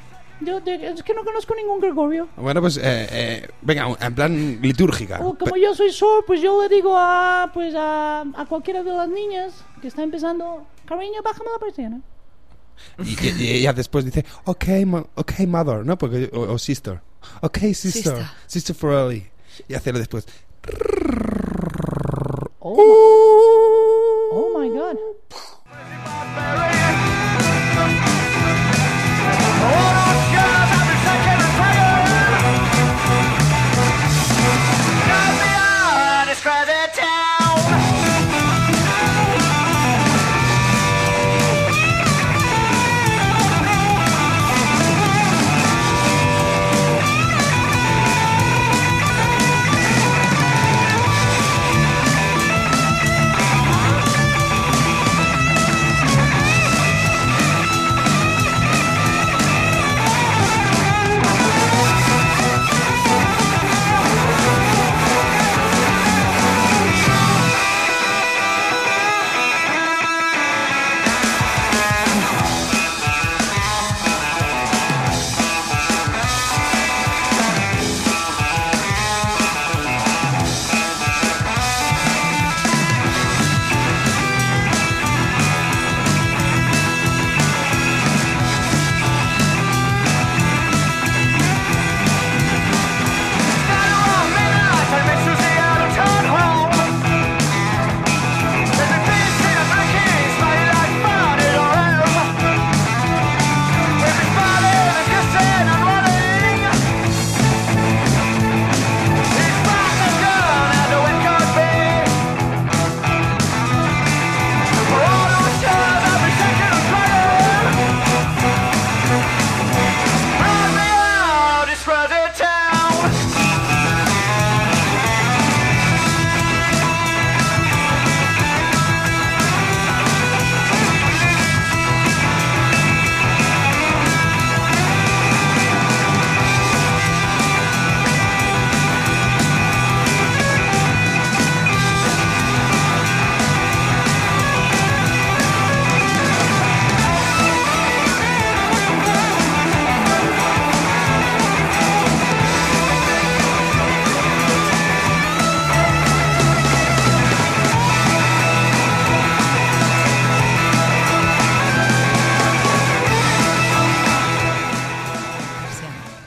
Yo de- es que no conozco ningún Gregorio. Bueno, pues, eh, eh, venga, en plan litúrgica. O como yo soy sor, pues yo le digo a, pues a, a cualquiera de las niñas que está empezando, cariño, bájame la persiana. Y, y- y ella después dice, ok, mo- okay mother, ¿no? Porque, o, o sister. Ok, sister. Sister. Sister Fairley. Y hacerlo después. Oh my, oh my God.